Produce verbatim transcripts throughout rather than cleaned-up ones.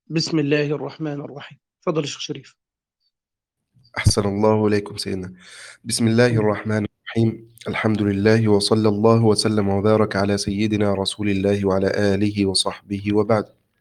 بسم الله الرحمن الرحيم. تفضل يا شيخ شريف. أحسن الله إليكم سيدنا. بسم الله الرحمن الرحيم. الحمد لله وصلى الله وسلم وبارك على سيدنا رسول الله وعلى آله وصحبه وبعد.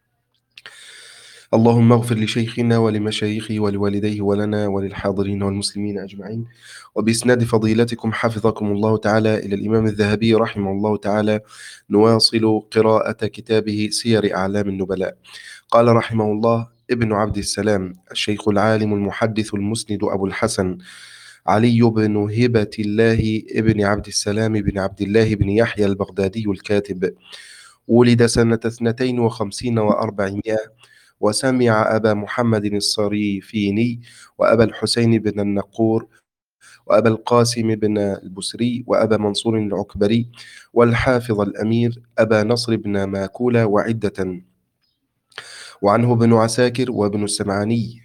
اللهم اغفر لشيخنا ولمشايخه ولوالديه ولنا وللحاضرين والمسلمين أجمعين. وبإسناد فضيلتكم حفظكم الله تعالى إلى الإمام الذهبي رحمه الله تعالى نواصل قراءة كتابه سير أعلام النبلاء. قال رحمه الله: ابن عبد السلام الشيخ العالم المحدث المسند أبو الحسن علي بن هبة الله ابن عبد السلام بن عبد الله بن يحيى البغدادي الكاتب، ولد سنة اثنتين وخمسين وأربعمائة، وسمع أبا محمد الصريفيني وأبا الحسين بن النقور وأبا القاسم بن البسري وأبا منصور العكبري والحافظ الأمير أبا نصر بن ماكولة وعدة، وعنه ابن عساكر وابن السمعاني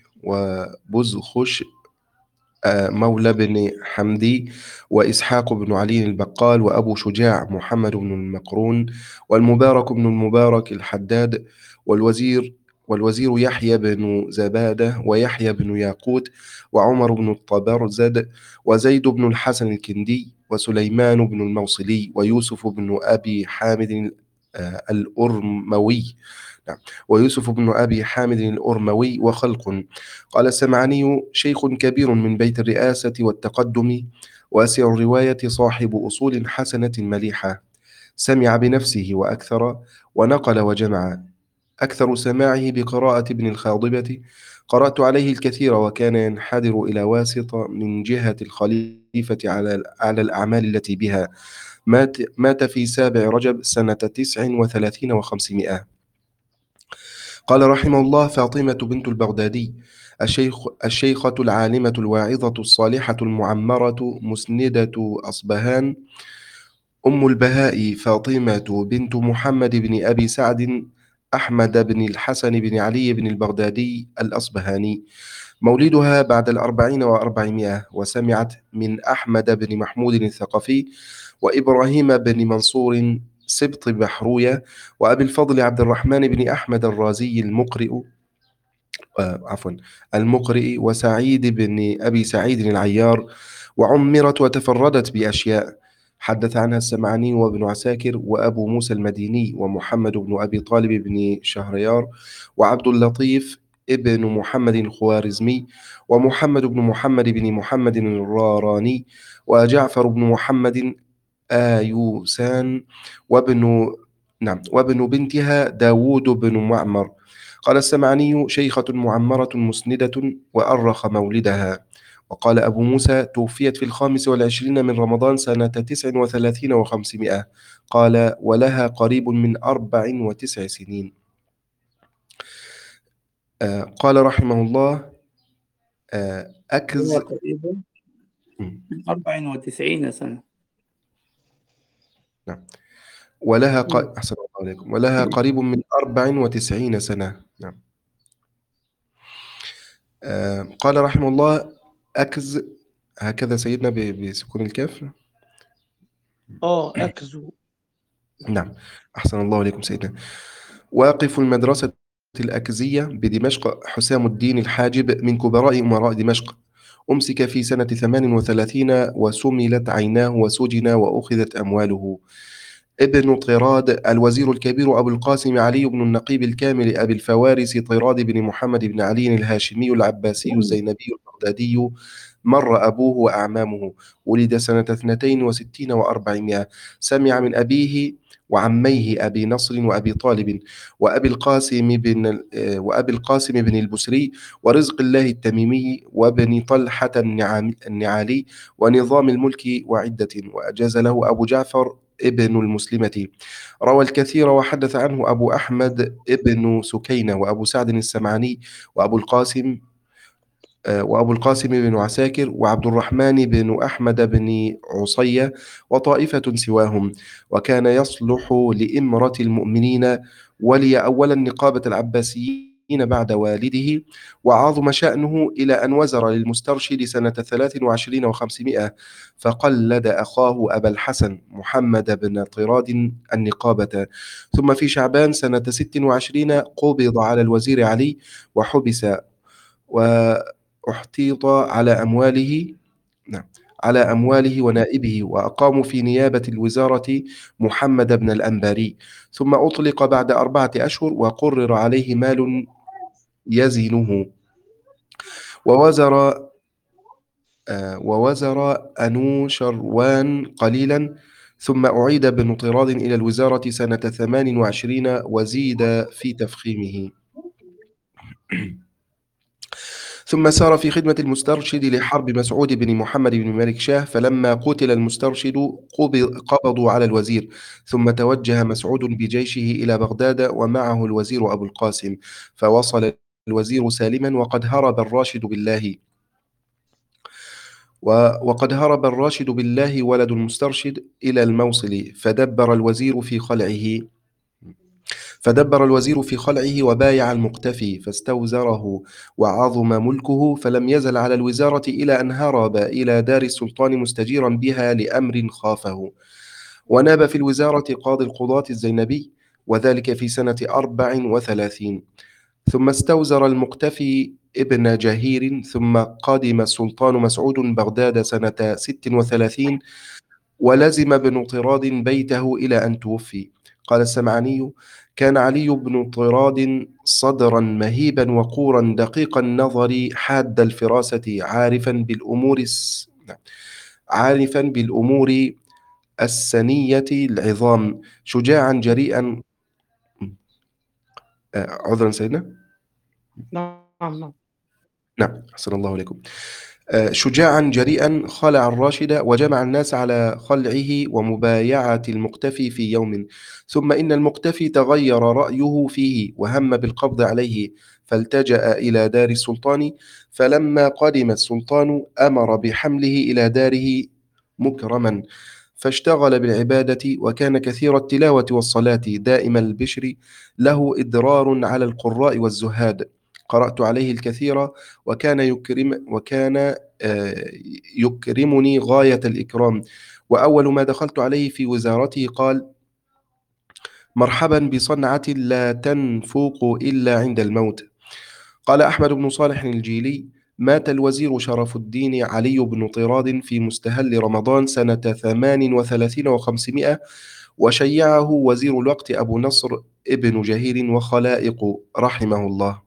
وبزخش آه، مولى بن حمدي وإسحاق بن علي البقال وأبو شجاع محمد بن المقرون والمبارك بن المبارك الحداد والوزير والوزير يحيى بن زبادة ويحيى بن ياقوت وعمر بن الطبرزد وزيد بن الحسن الكندي وسليمان بن الموصلي ويوسف بن أبي حامد آه، الأرموي. نعم. ويوسف بن أبي حامد الأرموي وخلق. قال السمعاني: شيخ كبير من بيت الرئاسة والتقدم، واسع الرواية، صاحب أصول حسنة مليحة، سمع بنفسه وأكثر، ونقل وجمع. أكثر سماعه بقراءة ابن الخاضبة، قرأت عليه الكثير، وكان ينحدر إلى واسطة من جهة الخليفة على على الأعمال التي بها. مات, مات في سابع رجب سنة تسع وثلاثين وخمسمائة. قال رحمه الله: فاطمة بنت البغدادي الشيخ الشيخة العالمة الواعظة الصالحة المعمرة مسندة أصبهان، أم البهاء فاطمة بنت محمد بن أبي سعد أحمد بن الحسن بن علي بن البغدادي الأصبهاني، مولدها بعد الأربعين وأربعمائة، وسمعت من أحمد بن محمود الثقفي وإبراهيم بن منصور سبط بحروية وأبي الفضل عبد الرحمن بن أحمد الرازي المقرئ آه، عفوا المقرئ وسعيد بن أبي سعيد العيار، وعمرت وتفردت بأشياء حدث عنها السمعاني وابن عساكر وأبو موسى المديني ومحمد بن أبي طالب بن شهريار وعبد اللطيف ابن محمد الخوارزمي ومحمد بن محمد بن محمد الراراني وجعفر بن محمد آيوسان وابن نعم وابن بنتها داود بن معمر. قال السمعاني: شيخة معمرة مسندة وأرخ مولدها. وقال أبو موسى: توفيت في الخامس والعشرين من رمضان سنة تسع وثلاثين وخمسمائة. قال: ولها قريب من أربع وتسع سنين. آه قال رحمه الله: آه هو أكز تقريبا م، من أربع وتسعين سنة. نعم. ولها ق... مم. أحسن الله عليكم. ولها قريب من أربع وتسعين سنة. نعم. آه قال رحمه الله: أكز، هكذا سيدنا ب- بسكون الكاف. اه اكزو. نعم. أحسن الله عليكم سيدنا. واقف المدرسة الأكزية بدمشق حسام الدين الحاجب من كبراء أمراء دمشق، أمسك في سنة ثمان وثلاثين وسملت عيناه وسجن وأخذت أمواله. ابن طراد الوزير الكبير أبو القاسم علي بن النقيب الكامل أبي الفوارس طراد بن محمد بن علي الهاشمي العباسي الزينبي البغدادي، مر أبوه وأعمامه. ولد سنة اثنتين وستين وأربعمائة. سمع من أبيه وعميه أبي نصر وأبي طالب وأبي القاسم بن آه، وأبي القاسم بن البسري ورزق الله التميمي وابن طلحة النعام- النعالي ونظام الملك وعدة، وأجاز له أبو جعفر ابن المسلمة. روى الكثير وحدث عنه أبو أحمد ابن سكينة وأبو سعد السمعاني وأبو القاسم آه، وأبو القاسم بن عساكر وعبد الرحمن بن أحمد بن عصية وطائفة سواهم. وكان يصلح لإمرة المؤمنين، ولي أولا نقابة العباسيين بعد والده، وعظم شأنه إلى أن وزر للمسترشد سنة ثلاث وعشرين وخمسمائة، فقلد أخاه أبا الحسن محمد بن طراد النقابة. ثم في شعبان سنة ست وعشرين قبض على الوزير علي وحبس واحتيط على أمواله نعم على أمواله ونائبه، وأقاموا في نيابة الوزارة محمد بن الأنباري، ثم أطلق بعد أربعة أشهر وقرر عليه مال يزنه، ووزر آه، ووزر أنوشروان قليلا، ثم أعيد بن طراد إلى الوزارة سنة ثمان وعشرين وزيد في تفخيمه. ثم سار في خدمة المسترشد لحرب مسعود بن محمد بن مالك شاه، فلما قتل المسترشد قبض- قبضوا على الوزير، ثم توجه مسعود بجيشه إلى بغداد ومعه الوزير أبو القاسم، فوصل الوزير سالما وقد هرب الراشد بالله و- وقد هرب الراشد بالله ولد المسترشد إلى الموصل، فدبر الوزير في خلعه فدبر الوزير في خلعه وبايع المقتفي فاستوزره، وعظم ملكه، فلم يزل على الوزارة إلى أن هرب إلى دار السلطان مستجيرا بها لأمر خافه، وناب في الوزارة قاضي القضاة الزينبي، وذلك في سنة أربع وثلاثين. ثم استوزر المقتفي ابن جهير، ثم قدم السلطان مسعود بغداد سنة ست وثلاثين، ولزم ابن طراد بيته إلى أن توفي. قال السمعاني: كان علي بن طراد صدرا مهيبا وقورا دقيق النظر حاد الفراسة، عارفا بالأمور الس... عارفا بالأمور السنية العظام، شجاعا جريئا. آه، عذرا سيدنا. نعم نعم. نعم، أحسن الله عليكم. آه، شجاعا جريئا خلع الراشد وجمع الناس على خلعه ومبايعة المقتفي في يوم، ثم إن المقتفي تغير رأيه فيه وهم بالقبض عليه، فالتجأ إلى دار السلطان، فلما قدم السلطان أمر بحمله إلى داره مكرما، فاشتغل بالعبادة، وكان كثير التلاوة والصلاة دائم البشر، له إدرار على القراء والزهاد، قرأت عليه الكثير، وكان يكرم وكان آه، يكرمني غاية الإكرام. وأول ما دخلت عليه في وزارته قال: مرحبا بصنعة لا تنفوق إلا عند الموت. قال أحمد بن صالح الجيلي: مات الوزير شرف الدين علي بن طراد في مستهل رمضان سنة ثمان وثلاثين وخمسمائة، وشيعه وزير الوقت أبو نصر ابن جهير وخلائق رحمه الله.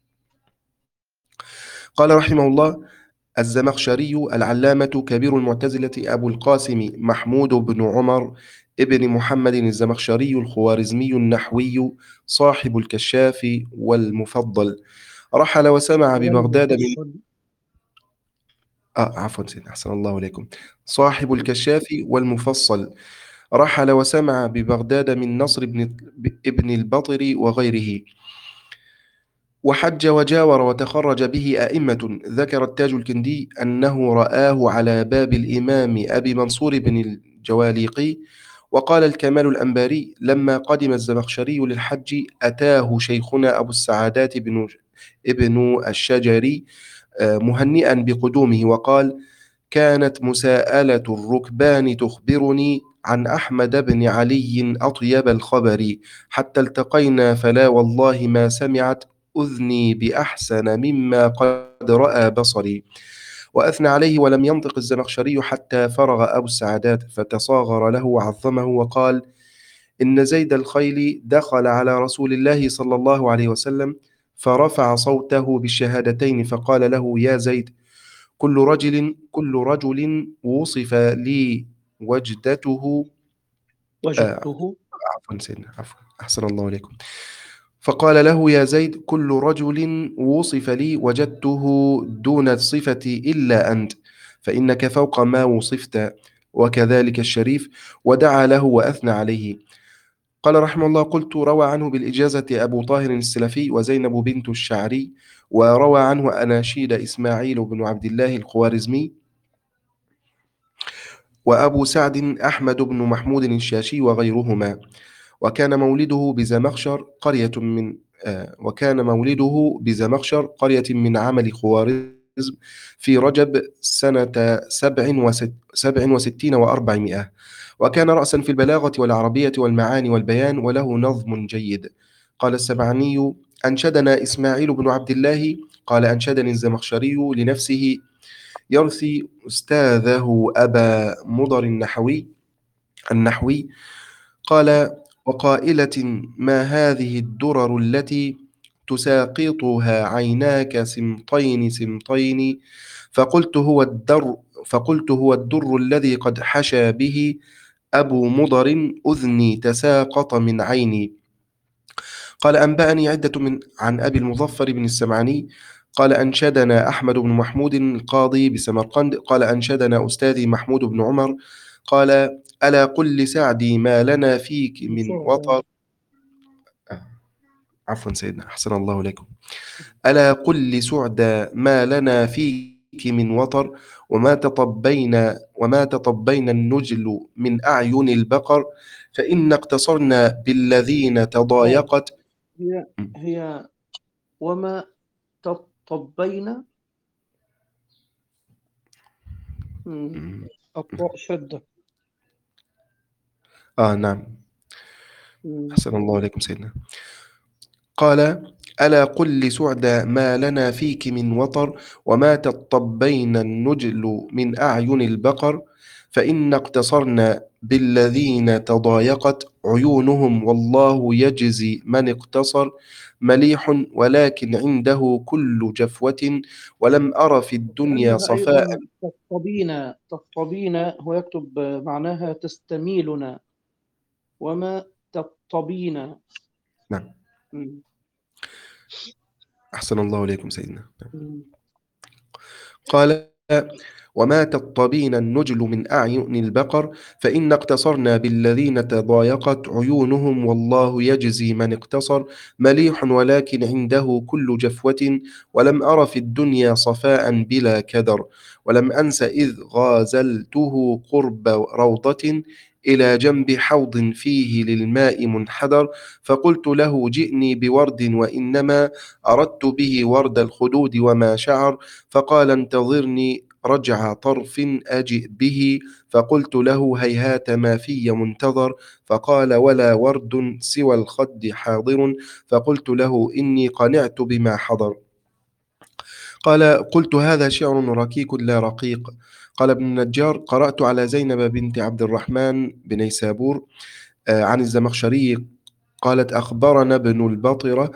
قال رحمه الله: الزمخشري العلامة كبير المعتزلة أبو القاسم محمود بن عمر ابن محمد الزمخشري الخوارزمي النحوي صاحب الكشاف والمفضل، رحل وسمع ببغداد من والمفصل. آه عفوا سيدنا، أحسن الله إليكم. صاحب الكشاف والمفصل، رحل وسمع ببغداد من نصر بن ابن البطر وغيره، وحج وجاور وتخرج به أئمة. ذكر التاج الكندي أنه رآه على باب الإمام أبي منصور بن الجواليقي. وقال الكمال الأنباري: لما قدم الزمخشري للحج أتاه شيخنا أبو السعادات بن ابن الشجري آه، مهنئا بقدومه، وقال: كانت مساءلة الركبان تخبرني عن أحمد بن علي أطيب الخبر، حتى التقينا فلا والله ما سمعت أذني بأحسن مما قد رأى بصري. وأثنى عليه ولم ينطق الزمخشري حتى فرغ أبو السعادات، فتصاغر له وعظمه وقال: إن زيد الخيل دخل على رسول الله صلى الله عليه وسلم، فرفع صوته بالشهادتين، فقال له: يا زيد، كل رجل كل رجل وصف لي وجدته آه، وجدته. عفوا سيدنا، عفوا، أحسن الله عليكم. فقال له: يا زيد، كل رجل وصف لي وجدته دون الصفة إلا أنت، فإنك فوق ما وصفت، وكذلك الشريف. ودعا له وأثنى عليه. قال رحمه الله: قلت: روى عنه بالإجازة أبو طاهر السلفي وزينب بنت الشعري، وروى عنه أناشيد إسماعيل بن عبد الله الخوارزمي، وأبو سعد أحمد بن محمود الشاشي وغيرهما. وكان مولده بزمخشر، قرية من آه، وكان مولده بزمخشر قرية من عمل خوارزم في رجب سنة سبع وست سبع وستين وأربعمائة، وكان رأسا في البلاغة والعربية والمعاني والبيان، وله نظم جيد. قال السبعاني: أنشدنا إسماعيل بن عبد الله قال أنشدني الزمخشري لنفسه يرثي أستاذه أبا مضر النحوي النحوي قال: وقائلة ما هذه الدرر التي تساقطها عيناك سمطين سمطين، فقلت هو الدر فقلت هو الدر الذي قد حشى به أبو مضر أذني تساقط من عيني. قال: أنبأني عدة من عن أبي المظفر بن السمعاني قال أنشدنا أحمد بن محمود القاضي بسمرقند قال أنشدنا أستاذي محمود بن عمر قال: ألا قل لسعدي ما لنا فيك من وطر. آه، عفوا سيدنا، أحسن الله إليكم. ألا قل لسعدى ما لنا فيك من وطر، وما تطبينا وما تطبينا النجل من أعين البقر، فإن اقتصرنا بالذين تضايقت. هي هي وما تطبينا. مم. الطاء شدة. آه نعم، مم. أحسن الله إليكم سيدنا. قال: ألا قل لسعدى ما لنا فيك من وطر، وما تطبين النجل من أعين البقر، فإن اقتصرنا بالذين تضايقت عيونهم، والله يجزي من اقتصر. مليح ولكن عنده كل جفوة، ولم أر في الدنيا عندها صفاء. أيضا تطبينا. تطبينا هو يكتب معناها تستميلنا، وما تطبينا. نعم، مم. أحسن الله إليكم سيدنا. مم. قال: وما تطبين النجل من أعين البقر، فإن اقتصرنا بالذين تضايقت عيونهم، والله يجزي من اقتصر. مليح ولكن عنده كل جفوة، ولم أر في الدنيا صفاء بلا كدر. ولم أنس إذ غازلته قرب روضة، إلى جنب حوض فيه للماء منحدر، فقلت له جئني بورد، وإنما أردت به ورد الخدود وما شعر. فقال: انتظرني رجع طرف أجئ به. فقلت له: هيهات ما في منتظر. فقال: ولا ورد سوى الخد حاضر. فقلت له: إني قنعت بما حضر. قال: قلت: هذا شعر ركيك لا رقيق. قال ابن النجار: قرأت على زينب بنت عبد الرحمن بنيسابور آه، عن الزمخشري قالت: أخبرنا ابن البطرة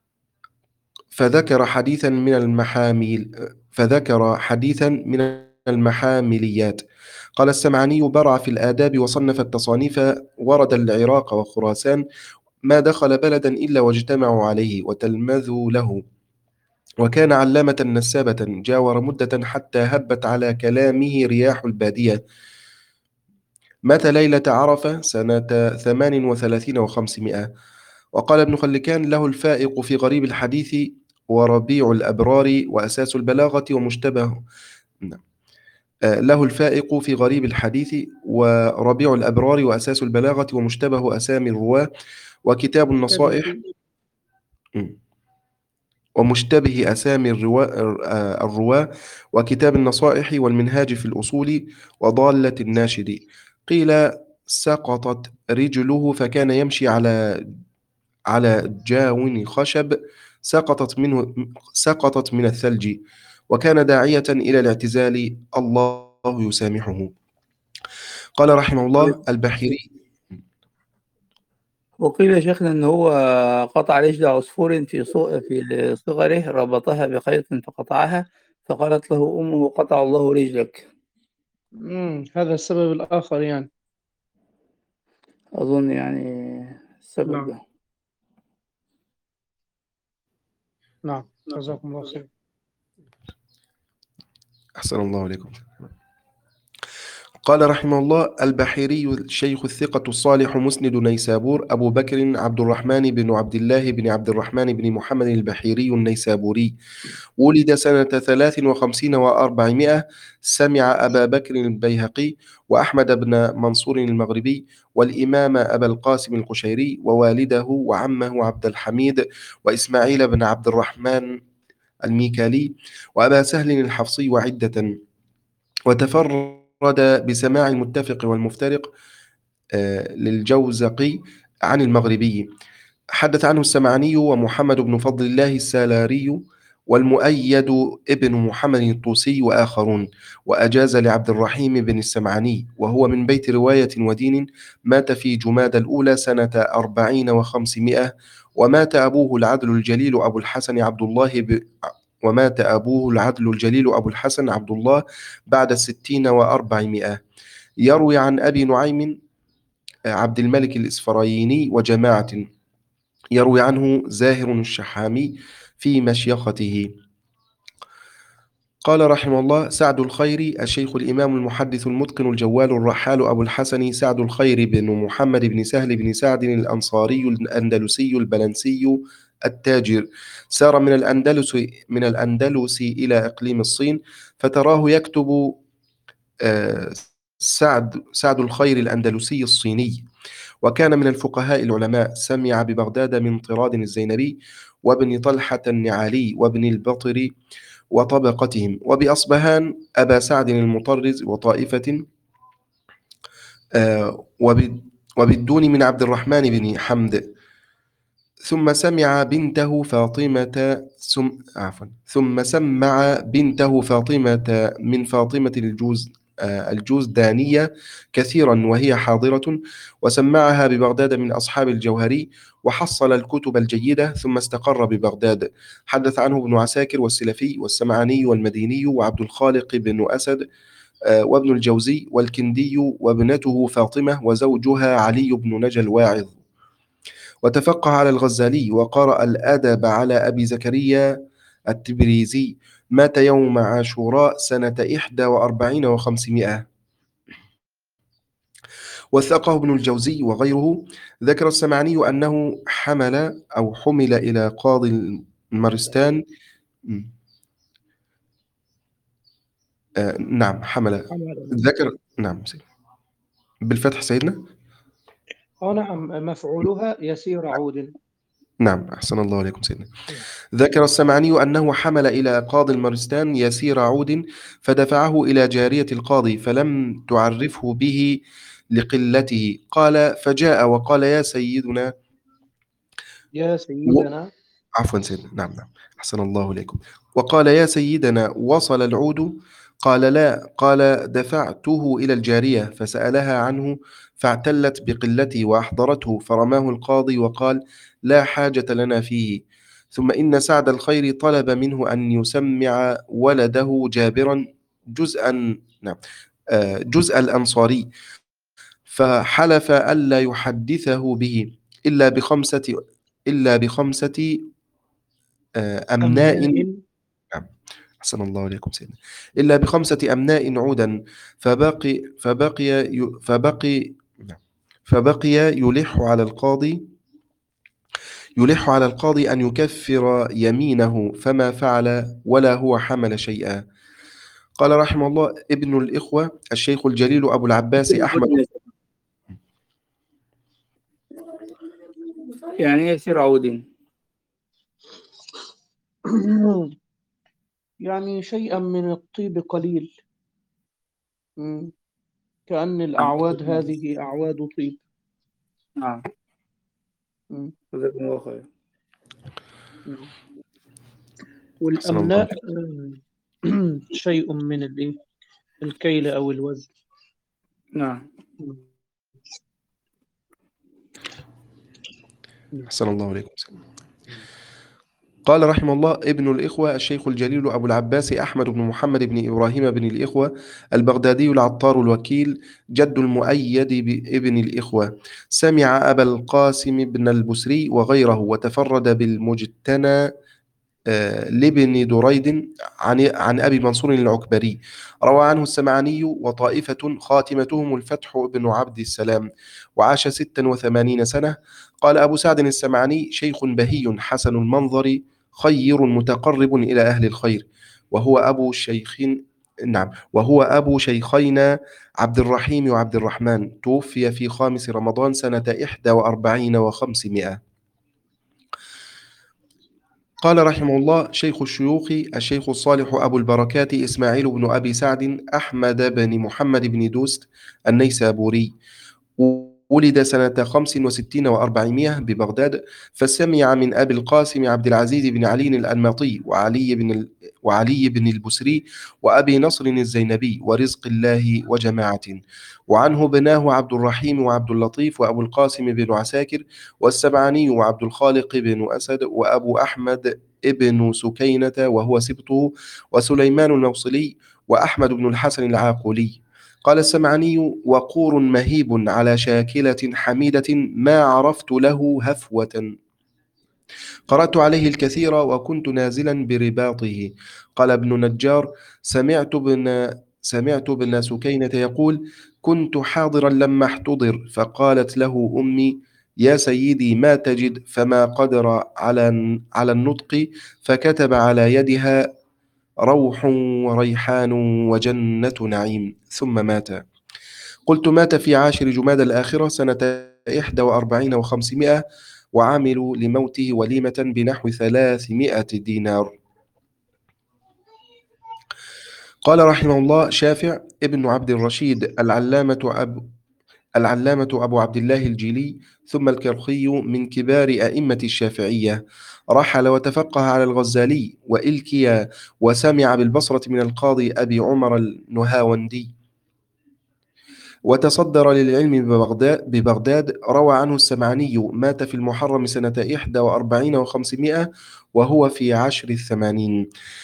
فذكر حديثا من المحاميل فذكر حديثا من المحامليات. قال السمعاني: برع في الآداب وصنف التصانيف، ورد العراق وخراسان، ما دخل بلدا إلا واجتمعوا عليه وتلمذوا له. وكان علامة نسابة، جاور مدة حتى هبت على كلامه رياح البادية. مات ليلة عرفة سنة ثمان وثلاثين وخمسمائة. وقال ابن خلكان: له الفائق في غريب الحديث، وربيع الأبرار، وأساس البلاغة، ومشتبه. نعم. آه، له الفائق في غريب الحديث، وربيع الأبرار، وأساس البلاغة، ومشتبه أسامي الرواة، وكتاب النصائح. مم. ومشتبه أسامي الرواة آه، الرواة، وكتاب النصائح، والمنهاج في الأصول، وضالة الناشد. قيل: سقطت رجله فكان يمشي على على جاون خشب، سقطت منه سقطت من الثلج، وكان داعية إلى الاعتزال، الله يسامحه. قال رحمه الله البحيري. وقيل يا شيخنا إن هو قطع رجل عصفور في صو- في صغره، ربطها بخيط فقطعها، فقالت له أمه: قطع الله رجلك. مم. هذا السبب الآخر يعني. أظن يعني السبب نعم. ده. نعم، جزاكم الله خير. أحسن الله عليكم. قال رحمه الله: البحيري الشيخ الثقة الصالح مسند نيسابور أبو بكر عبد الرحمن بن عبد الله بن عبد الرحمن بن محمد البحيري النيسابوري، ولد سنة ثلاث وخمسين وأربعمائة. سمع أبا بكر البيهقي وأحمد بن منصور المغربي والإمام أبا القاسم القشيري ووالده وعمه عبد الحميد وإسماعيل بن عبد الرحمن الميكالي وأبا سهل الحفصي وعدة، وتفرد بسماع المتفق والمفترق آه، للجوزقي عن المغربي. حدث عنه السمعاني ومحمد بن فضل الله السالاري والمؤيد ابن محمد الطوسي وآخرون، وأجاز لعبد الرحيم بن السمعاني، وهو من بيت رواية ودين، مات في جماد الأولى سنة أربعين وخمسمائة. ومات أبوه العدل الجليل أبو الحسن عبد الله ب... ومات أبوه العدل الجليل أبو الحسن عبد الله بعد الستين وأربعمائة. يروي عن أبي نعيم عبد الملك الإسفرايني وجماعة، يروي عنه زاهر الشحامي في مشيخته. قال رحمه الله: سعد الخير الشيخ الإمام المحدث المتقن الجوال الرحال أبو الحسن سعد الخير بن محمد بن سهل بن سعد الأنصاري الأندلسي البلنسي التاجر، سار من الأندلس من الأندلس إلى إقليم الصين، فتراه يكتب آه، سعد سعد الخير الأندلسي الصيني، وكان من الفقهاء العلماء. سمع ببغداد من طراد الزينبي وابن طلحة النعالي وابن البطري وطبقتهم، وبأصبهان أبا سعد المطرز وطائفة، آه، وب- وبالدون من عبد الرحمن بن حمد. ثم سمع بنته فاطمة ثم عفوا ثم سمع بنته فاطمة من فاطمة الجوز آه، الجوزدانية كثيرا وهي حاضرة، وسمعها ببغداد من أصحاب الجوهري، وحصل الكتب الجيدة ثم استقر ببغداد. حدث عنه ابن عساكر والسلفي والسمعاني والمديني وعبد الخالق بن أسد آه، وابن الجوزي والكندي وابنته فاطمة وزوجها علي بن نجا الواعظ. وتفقه على الغزالي وقرأ الأدب على أبي زكريا التبريزي. مات يوم عاشوراء سنة إحدى وأربعين وخمسمائة. وثقه ابن الجوزي وغيره. ذكر السمعاني أنه حمل أو حمل إلى قاضي المرستان. م. آه نعم حمل. ذكر نعم سيدنا. بالفتح سيدنا. أو نعم، مفعولها يسير عود. نعم أحسن الله عليكم سيدنا. ذكر السمعاني أنه حمل إلى قاضي المرستان يسير عود، فدفعه إلى جارية القاضي فلم تعرفه به لقلته. قال فجاء وقال يا سيدنا يا و... سيدنا. عفوا سيدنا. نعم نعم أحسن الله إليكم. وقال يا سيدنا وصل العود؟ قال لا. قال دفعته إلى الجارية فسألها عنه فاعتلت بقلته وأحضرته، فرماه القاضي وقال لا حاجة لنا فيه. ثم إن سعد الخير طلب منه أن يسمع ولده جابرا جزءا نعم آه، جزء الأنصاري، فحلف ألا يحدثه به إلا بخمسة إلا بخمسة آه، أمناء. أمناء. نعم أحسن الله عليكم سيدنا. إلا بخمسة أمناء عودا، فبقي فبقي ي- فبقي نعم. فبقي يلح على القاضي يلح على القاضي أن يكفر يمينه، فما فعل ولا هو حمل شيئا. قال رحمه الله: ابن الإخوة الشيخ الجليل أبو العباس أحمد. يعني إيه يسير عود؟ يعني شيئا من الطيب قليل. مم. كأن الأعواد هذه أعواد طيب. نعم مم. جزاكم الله خير. مم. أحسن الله والأمناء عليكم. آه، شيء من الإيه؟ الكيل أو الوزن. نعم مم. أحسن الله عليكم. قال رحمه الله: ابن الإخوة الشيخ الجليل أبو العباس أحمد بن محمد بن إبراهيم بن الإخوة البغدادي العطار الوكيل، جد المؤيد بابن الإخوة. سمع أبا القاسم بن البسري وغيره، وتفرد بالمجتنى آه، لابن دريد عن عن أبي منصور العكبري، روى عنه السمعاني وطائفة خاتمتهم الفتح بن عبد السلام، وعاش ستا وثمانين سنة. قال أبو سعد السمعاني: شيخ بهي حسن المنظر، خير متقرب إلى أهل الخير، وهو أبو الشيخين نعم وهو أبو شيخينا عبد الرحيم وعبد الرحمن، توفي في خامس رمضان سنة إحدى وأربعين وخمسمائة. قال رحمه الله: شيخ الشيوخ الشيخ الصالح أبو البركات إسماعيل بن أبي سعد أحمد بن محمد بن دوست النيسابوري، ولد سنة خمس وستين وأربعمائة ببغداد، فسمع من أبي القاسم عبد العزيز بن علي الأنماطي وعلي بن ال... وعلي بن البسري وأبي نصر الزينبي ورزق الله وجماعة، وعنه بناه عبد الرحيم وعبد اللطيف وأبو القاسم بن عساكر والسبعاني وعبد الخالق بن أسد وأبو أحمد ابن سكينة وهو سبطه، وسليمان الموصلي وأحمد بن الحسن العاقلي. قال السمعاني: وقور مهيب على شاكلة حميدة ما عرفت له هفوة، قرأت عليه الكثير وكنت نازلا برباطه. قال ابن نجار: سمعت ابن سمعت ابن سكينة يقول: كنت حاضرا لما احتضر، فقالت له أمي: يا سيدي ما تجد؟ فما قدر على على النطق، فكتب على يدها: روح وريحان وجنة نعيم، ثم مات. قلت: مات في عاشر جماد الآخرة سنة إحدى وأربعين وخمسمائة، وعملوا لموته وليمة بنحو ثلاثمائة دينار. قال رحمه الله: شافع ابن عبد الرشيد العلامة أبو العلامة أبو عبد الله الجيلي ثم الكرخي من كبار أئمة الشافعية، رحل وتفقه على الغزالي وإلكيا، وسمع بالبصرة من القاضي أبي عمر النهاوندي، وتصدر للعلم ببغداد, ببغداد. روى عنه السمعاني: مات في المحرم سنة إحدى وأربعين وخمسمائة وهو في عشر الثمانين.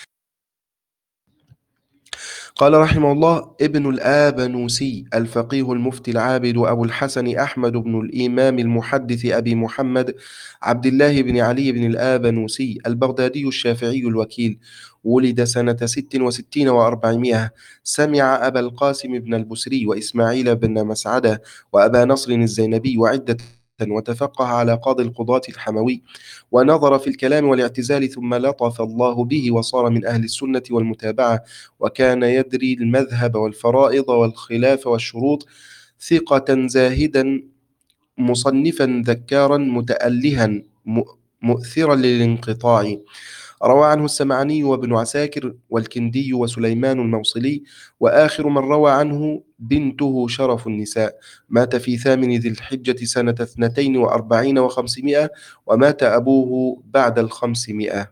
قال رحمه الله: ابن الآبنوسي الفقيه المفتي العابد أبو الحسن أحمد بن الإمام المحدث أبي محمد عبد الله بن علي بن الآبنوسي البغدادي الشافعي الوكيل، ولد سنة ست وستين وأربعمائة. سمع أبا القاسم بن البسري وإسماعيل بن مسعدة وأبا نصر الزينبي وعدة، وتفقه على قاضي القضاة الحموي، ونظر في الكلام والاعتزال، ثم لطف الله به وصار من أهل السنة والمتابعة، وكان يدري المذهب والفرائض والخلاف والشروط، ثقة زاهدا مصنفا ذكارا متألها مؤثرا للانقطاع. روى عنه السمعاني وابن عساكر والكندي وسليمان الموصلي، وآخر من روى عنه بنته شرف النساء، مات في ثامن ذي الحجة سنة اثنتين وأربعين وخمسمائة، ومات أبوه بعد الخمسمائة.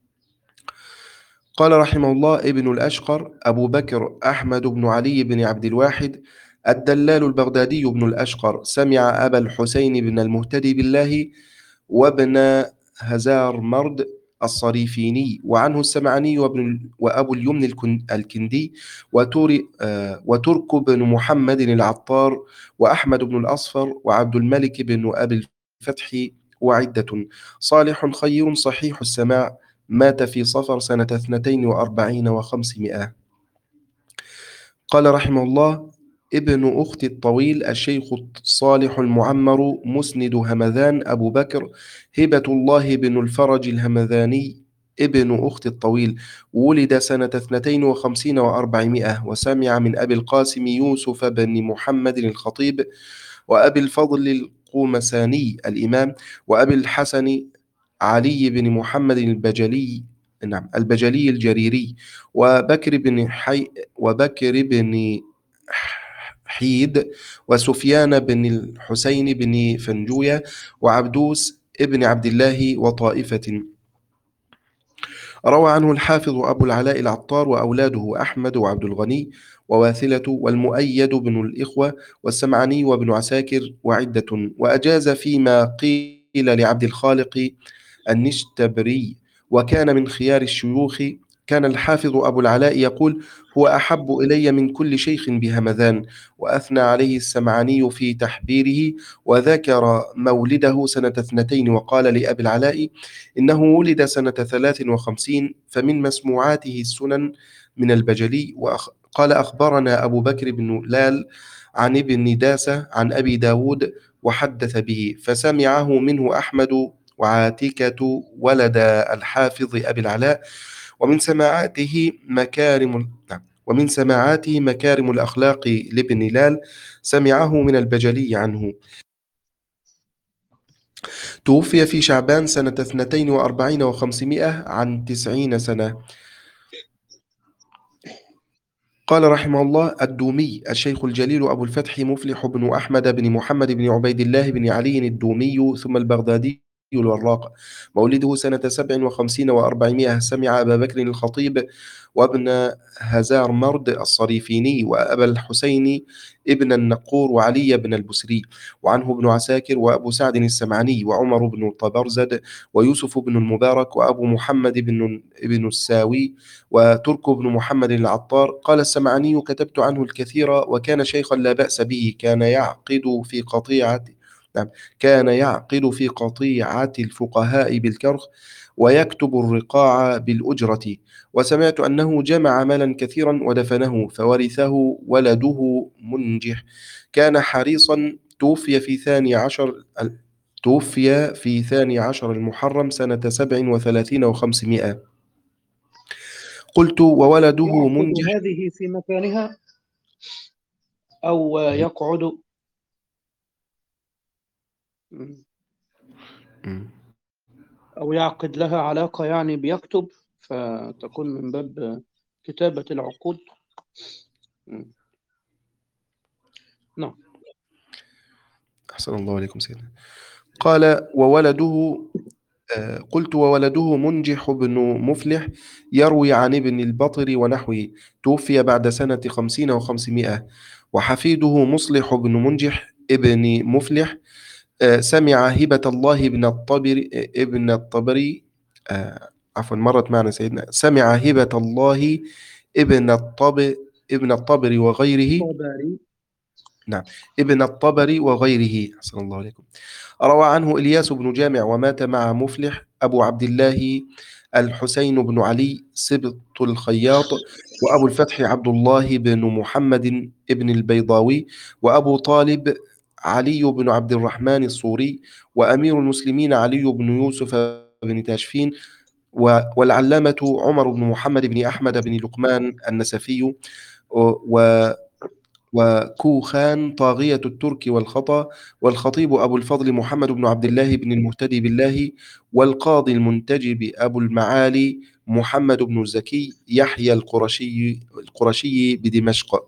قال رحمه الله: ابن الأشقر أبو بكر أحمد بن علي بن عبد الواحد الدلال البغدادي بن الأشقر، سمع أبا الحسين بن المهتدي بالله وابن هزار مرد الصريفيني، وعنه السمعاني وابن وأبو اليمن الكندي وتور آه وترك بن محمد العطار وأحمد بن الأصفر وعبد الملك بن أبي الفتح وعدة. صالح خير صحيح السماع، مات في صفر سنة اثنتين وأربعين وخمسمائة. قال رحمه الله: ابن أخت الطويل الشيخ الصالح المعمر مسند همذان أبو بكر هبة الله بن الفرج الهمذاني ابن أخت الطويل، ولد سنة اثنتين وخمسين وأربعمائة، وسمع من أبي القاسم يوسف بن محمد الخطيب وأبي الفضل القومساني الإمام وأبي الحسن علي بن محمد البجلي نعم البجلي الجريري وبكر بن حي وبكر بن حيد وسفيان بن الحسين بن فنجوية وعبدوس ابن عبد الله وطائفة. روى عنه الحافظ أبو العلاء العطار وأولاده أحمد وعبد الغني وواثلة والمؤيد بن الإخوة والسمعاني وابن عساكر وعدة. وأجاز فيما قيل لعبد الخالق النشتبري، وكان من خيار الشيوخ كان الحافظ أبو العلاء يقول: هو أحب إلي من كل شيخ بهمذان. وأثنى عليه السمعاني في تحبيره، وذكر مولده سنة اثنتين، وقال لأبي العلاء: إنه ولد سنة ثلاث وخمسين، فمن مسموعاته السنن من البجلي. وقال: أخبرنا أبو بكر بن لال عن ابن داسة عن أبي داود وحدث به، فسمعه منه أحمد وعاتكة ولد الحافظ أبي العلاء. ومن سماعاته مكارم نعم ومن سماعاته مكارم الأخلاق لابن لال، سمعه من البجلي عنه. توفي في شعبان سنة اثنتين وأربعين وخمسمائة عن تسعين سنة. قال رحمه الله: الدومي الشيخ الجليل أبو الفتح مفلح بن أحمد بن محمد بن عبيد الله بن علي الدومي ثم البغدادي الوراق، مولده سنة سبع وخمسين وأربعمائة. سمع أبا بكر الخطيب وابن هزار مرد الصريفيني وأبا الحسين ابن النقور وعلي بن البسري، وعنه ابن عساكر وأبو سعد السمعاني وعمر بن طبرزد ويوسف بن المبارك وأبو محمد بن ابن الساوي وترك بن محمد العطار. قال السمعاني: كتبت عنه الكثير، وكان شيخا لا بأس به، كان يعقد في قطيعة نعم كان يعقد في قطيعة الفقهاء بالكرخ، ويكتب الرقاع بالأجرة. وسمعت أنه جمع مالا كثيرا ودفنه، فورثه ولده منجح، كان حريصا. توفي في ثاني عشر توفي في ثاني عشر المحرم سنة سبع وثلاثين وخمسمائة. قلت: وولده يعقد منجح. هذه في مكانها أو يقعد؟ مم. مم. أو يعقد لها علاقة، يعني بيكتب، فتكون من باب كتابة العقود. مم. نعم. أحسن الله عليكم سيدنا. قال: وولده آه، قلت: وولده منجح بن مفلح يروي عن ابن البطر ونحوه، توفي بعد سنة خمسين وخمسمائة. وحفيده مصلح بن منجح ابن مفلح آه، سمع هبة الله ابن الطبر ابن الطبري آه، عفوا مرت معنا سيدنا سمع هبة الله ابن الطب ابن الطبر وغيره طبري. نعم ابن الطبري وغيره. أحسن الله عليكم. روى عنه إلياس بن جامع، ومات مع مفلح أبو عبد الله الحسين بن علي سبط الخياط، وأبو الفتح عبد الله بن محمد بن البيضاوي، وأبو طالب علي بن عبد الرحمن الصوري، وأمير المسلمين علي بن يوسف بن تاشفين، و- والعلامة عمر بن محمد بن أحمد بن لقمان النسفي، و وكوخان طاغية الترك والخطأ، والخطيب أبو الفضل محمد بن عبد الله بن المهتدي بالله، والقاضي المنتجب أبو المعالي محمد بن الزكي يحيى القرشي القرشي بدمشق.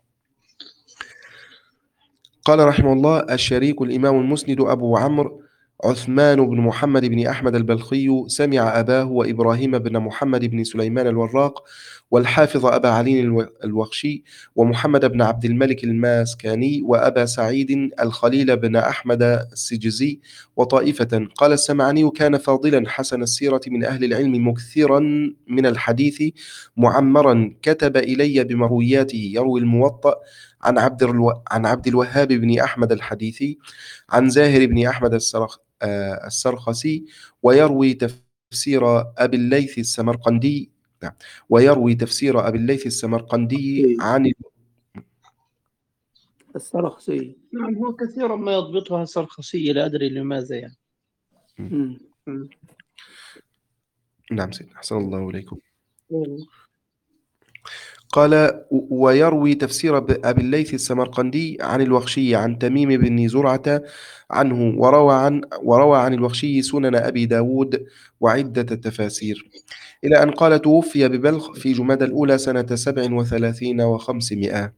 قال رحمه الله: الشريك الإمام المسند أبو عمرو عثمان بن محمد بن أحمد البلخي سمع أباه وإبراهيم بن محمد بن سليمان الوراق والحافظ أبا علي الو- الوخشي ومحمد بن عبد الملك الماسكاني وأبا سعيد الخليل بن أحمد السجزي وطائفة. قال السمعاني: كان فاضلا حسن السيرة من أهل العلم مكثرا من الحديث معمرا، كتب إلي بمروياته، يروي الموطأ عن عبد الو... عن عبد الوهاب بن أحمد الحديثي، عن زاهر بن أحمد السرخ... آه، السرخسي، ويروي تفسير أبي الليث السمرقندي نعم ويروي تفسير أبي الليث السمرقندي عن السرخسي. نعم، هو كثيرا ما يضبطها سرخسي، لا أدري لماذا يعني. مم. مم. نعم سيدنا أحسن الله إليكم. مم. قال: ويروي تفسير ب- أبي الليث السمرقندي عن الوخشي عن تميم بن زرعة عنه، وروى عن وروى عن الوخشي سنن أبي داود وعدة تفاسير، إلى أن قال: توفي ببلخ في جمادى الأولى سنة سبع وثلاثين وخمسمائة.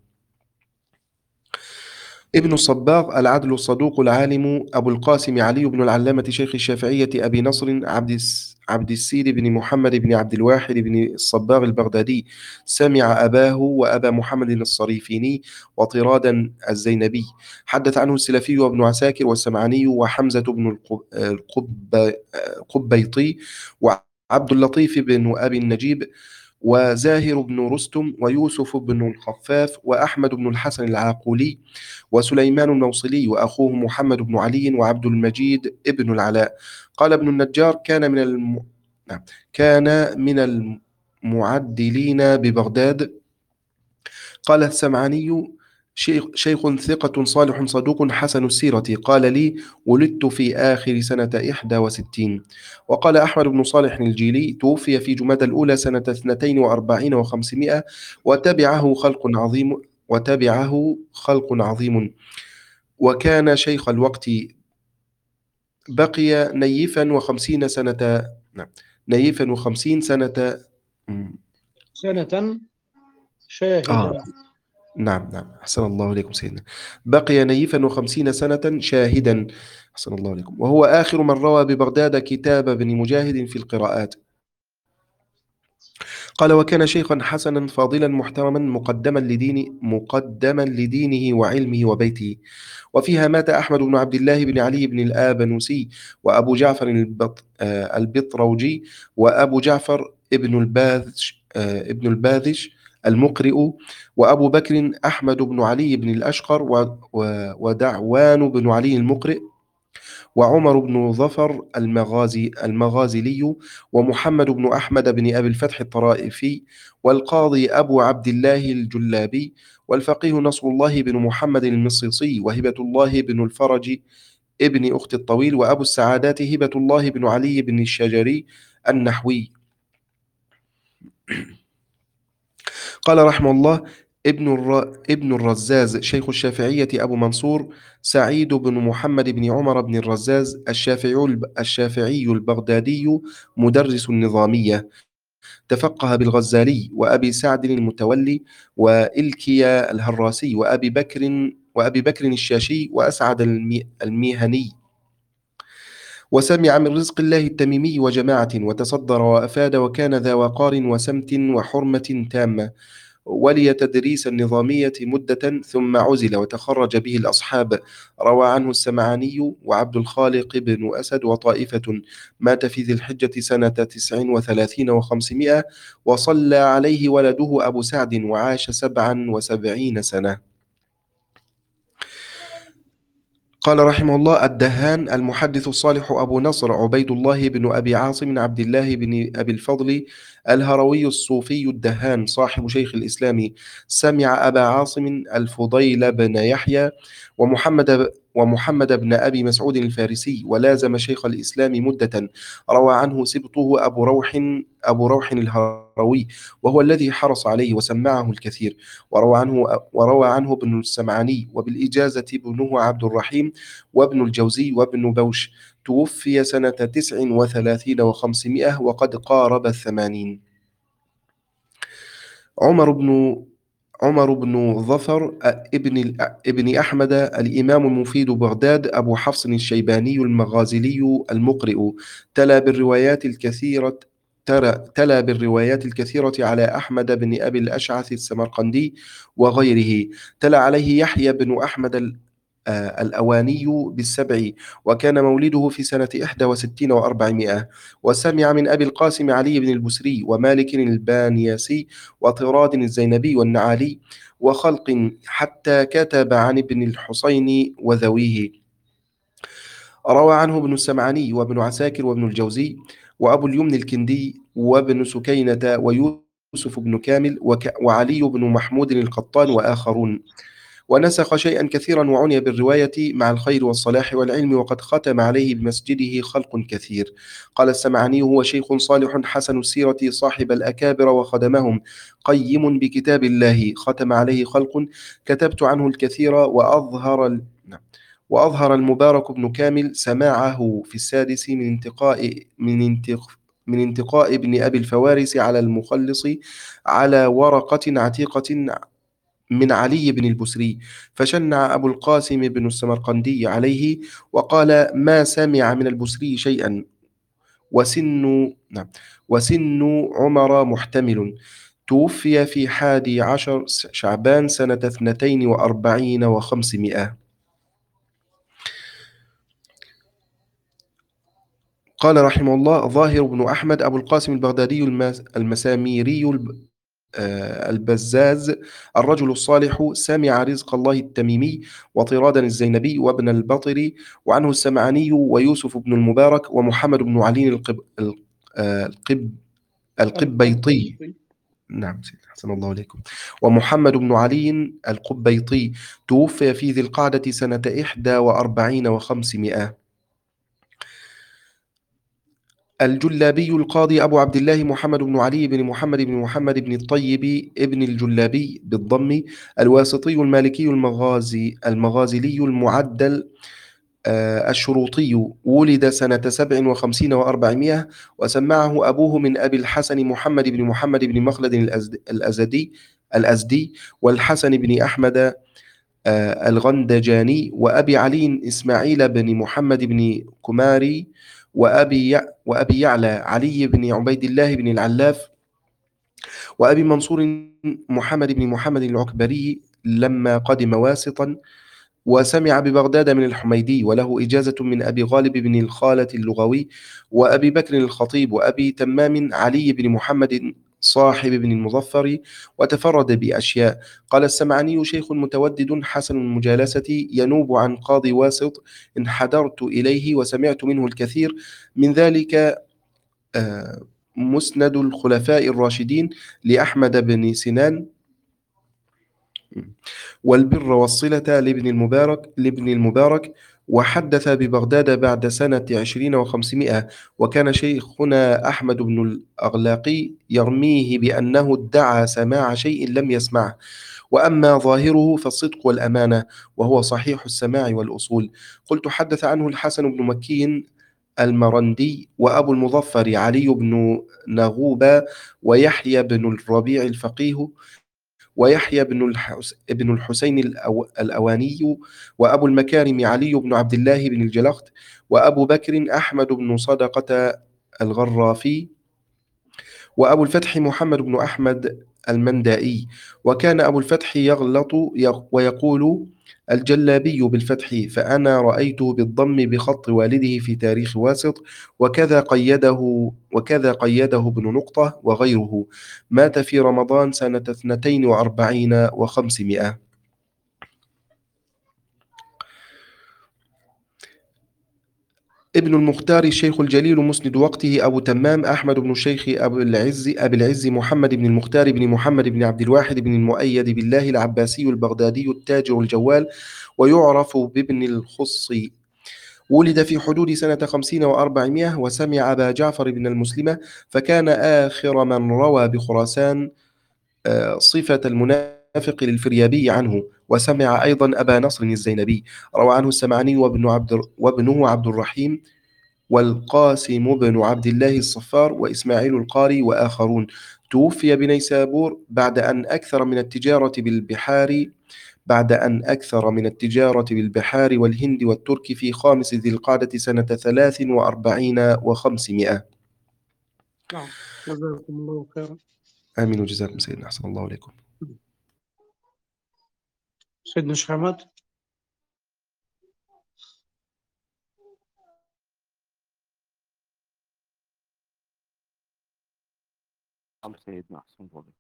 ابن الصباغ العدل الصدوق العالم أبو القاسم علي بن العلامة شيخ الشافعية أبي نصر عبد الس- عبد السيد بن محمد بن عبد الواحد بن الصباغ البغدادي، سمع أباه وأبا محمد الصريفيني وطرادا الزينبي. حدث عنه السلفي وابن عساكر والسمعاني وحمزة بن القب- القب- القبيطي وعبد اللطيف بن أبي النجيب وزاهر بن رستم ويوسف بن الخفاف وأحمد بن الحسن العاقولي وسليمان الموصلي وأخوه محمد بن علي وعبد المجيد ابن العلاء. قال ابن النجار كان من الم... نعم. كان من المعدلين ببغداد. قال السمعاني شيخ, شيخ ثقة صالح صدوق حسن السيرة، قال لي ولدت في آخر سنة إحدى وستين. وقال أحمد بن صالح الجيلي توفي في جمادى الأولى سنة اثنتين وأربعين وخمسمائة، وتبعه خلق عظيم وتبعه خلق عظيم وكان شيخ الوقت، بقي نيفا وخمسين سنة نعم نيفا وخمسين سنة سنة شاهدا. آه. نعم نعم أحسن الله إليكم سيدنا. بقي نيفا وخمسين سنة شاهدا. أحسن الله إليكم. وهو آخر من روى ببغداد كتاب ابن مجاهد في القراءات. قال وكان شيخا حسنا فاضلا محترما مقدما لدين مقدما لدينه وعلمه وبيته. وفيها مات أحمد بن عبد الله بن علي بن الآبنوسي وأبو جعفر البط... آه البطروجي وأبو جعفر ابن الباذج آه ابن الباذج المقرئ وأبو بكر أحمد بن علي بن الأشقر و... و... ودعوان بن علي المقرئ وعمر بن ظفر المغازي المغازلي ومحمد بن أحمد بن أبي الفتح الطرائفي والقاضي أبو عبد الله الجلابي والفقيه نصر الله بن محمد المصيصي وهبة الله بن الفرج ابن أخت الطويل وأبو السعادات هبة الله بن علي بن الشجري النحوي. قال رحمه الله ابن, الر... ابن الرزاز شيخ الشافعية أبو منصور سعيد بن محمد بن عمر بن الرزاز الشافعي, الشافعي البغدادي مدرس النظامية، تفقه بالغزالي وأبي سعد المتولي وإلكيا الهراسي وأبي بكر وأبي بكر الشاشي وأسعد المي... الميهني، وسمع من رزق الله التميمي وجماعة وتصدر وأفاد وكان ذا وقار وسمت وحرمة تامة، ولي تدريس النظامية مدة ثم عزل وتخرج به الأصحاب. روى عنه السمعاني وعبد الخالق بن أسد وطائفة. مات في ذي الحجة سنة تسع وثلاثين وخمسمائة وصلى عليه ولده أبو سعد وعاش سبعا وسبعين سنة. قال رحمه الله الدهان المحدث الصالح أبو نصر عبيد الله بن أبي عاصم عبد الله بن أبي الفضل الهروي الصوفي الدهان صاحب شيخ الإسلام، سمع أبا عاصم الفضيل بن يحيى ومحمد ومحمد بن أبي مسعود الفارسي ولازم شيخ الإسلام مدة. روى عنه سبطه أبو روح أبو روح الهروي وهو الذي حرص عليه وسمعه الكثير. وروى عنه وروى عنه ابن السمعاني وبالإجازة ابنه عبد الرحيم وابن الجوزي وابن بوش. توفي سنة تسع وثلاثين وخمسمائة وقد قارب الثمانين. عمر بن عمر بن ظفر ابن ابن أحمد الإمام المفيد بغداد أبو حفص الشيباني المغازلي المقرئ، تلا بالروايات الكثيرة ترى تلا بالروايات الكثيرة على أحمد بن أبي الأشعث السمرقندي وغيره. تلا عليه يحيى بن أحمد الأواني بالسبع وكان مولده في سنة إحدى وستين وأربعمائة. وسمع من أبي القاسم علي بن البسري ومالك البانياسي وطراد الزينبي والنعالي وخلق حتى كتب عن ابن الحسين وذويه. روى عنه ابن السمعاني وابن عساكر وابن الجوزي وأبو اليمن الكندي وابن سكينة ويوسف بن كامل وك وعلي بن محمود القطان وآخرون. ونسخ شيئا كثيرا وعني بالرواية مع الخير والصلاح والعلم وقد ختم عليه بمسجده خلق كثير. قال السمعاني هو شيخ صالح حسن السيرة صاحب الأكابر وخدمهم، قيم بكتاب الله ختم عليه خلق كتبت عنه الكثير. وأظهر وأظهر المبارك بن كامل سماعه في السادس من انتقاء من انتقاء من انتقاء ابن أبي الفوارس على المخلص على ورقة عتيقة من علي بن البسري، فشنع أبو القاسم بن السمرقندي عليه وقال ما سمع من البسري شيئا وسن نعم وسن عمر محتمل. توفي في حادي عشر شعبان سنة اثنتين وأربعين وخمسمائة. قال رحمه الله: ظاهر بن أحمد أبو القاسم البغدادي المس- المساميري الب- آه، البزاز الرجل الصالح، سمع رزق الله التميمي وطرادا الزينبي وابن البطري، وعنه السمعاني ويوسف بن المبارك ومحمد بن علي القب ال- آه، القب القبيطي. القبيطي. نعم سيدي، أحسن الله عليكم. ومحمد بن علي القبيطي توفي في ذي القعدة سنة إحدى وأربعين وخمسمائة. الجلابي القاضي أبو عبد الله محمد بن علي بن محمد بن محمد بن الطيب ابن الجلابي بالضم، الواسطي المالكي المغازي المغازلي المعدل آه، الشروطي، ولد سنة سبع وخمسين وأربعمائة، وسمعه أبوه من أبي الحسن محمد بن محمد بن مخلد الأزد- الأزدي الأزدي والحسن بن أحمد آه، الغندجاني، وأبي علي إسماعيل بن محمد بن كماري، وأبي يع- وأبي يعلى علي بن عبيد الله بن العلاف، وأبي منصور محمد بن محمد العكبري لما قدم واسطا، وسمع ببغداد من الحميدي، وله إجازة من أبي غالب بن الخالة اللغوي، وأبي بكر الخطيب، وأبي تمام علي بن محمد صاحب بن المظفر، وتفرد بأشياء. قال السمعاني: شيخ متودد حسن المجالسة، ينوب عن قاضي واسط، انحدرت إليه وسمعت منه الكثير من ذلك. آه، مسند الخلفاء الراشدين لأحمد بن سنان، والبر والصلة لابن المبارك لابن المبارك وحدث ببغداد بعد سنة عشرين وخمسمائة. وكان شيخنا أحمد بن الأغلاقي يرميه بأنه ادعى سماع شيء لم يسمعه، وأما ظاهره فالصدق والأمانة، وهو صحيح السماع والأصول. قلت: حدث عنه الحسن بن مكي المرندي، وأبو المظفر علي بن نغوبة، ويحيى بن الربيع الفقيه، ويحيى بن الحس... ابن الحسين الأو... الأواني، وأبو المكارم علي بن عبد الله بن الجلخت، وأبو بكر أحمد بن صدقة الغرافي، وأبو الفتح محمد بن أحمد المندائي. وكان أبو الفتح يغلط يق- ويقول الجلابي بالفتح، فأنا رأيته بالضم بخط والده في تاريخ واسط، وكذا قيده وكذا قيده ابن نقطة وغيره. مات في رمضان سنة اثنتين وأربعين وخمسمائة. ابن المختار الشيخ الجليل مسند وقته أبو تمام أحمد بن الشيخ أبو العز أبي العز محمد بن المختار بن محمد بن عبد الواحد بن المؤيد بالله العباسي البغدادي التاجر الجوال، ويعرف بابن الخصي. ولد في حدود سنة خمسين وأربعمائة، وسمع أبا جعفر بن المسلمة، فكان آخر من روى بخراسان آه، صفة المنافق للفريابي عنه. وسمع أيضا أبا نصر الزينبي، روى عنه السمعاني وابن عبد وابنه عبد الرحيم، والقاسم بن عبد الله الصفار، وإسماعيل القاري، وآخرون. توفي بنيسابور بعد أن أكثر من التجارة بالبحار بعد أن أكثر من التجارة بالبحار والهند والترك في خامس ذي القعدة سنة ثلاث وأربعين وخمسمائة. نعم، جزاكم الله خيرا. آمين وجزاكم سيدنا، أحسن الله عليكم. سيدنا الشيخ أحمد. نعم سيدنا، أحسن الله عليكم.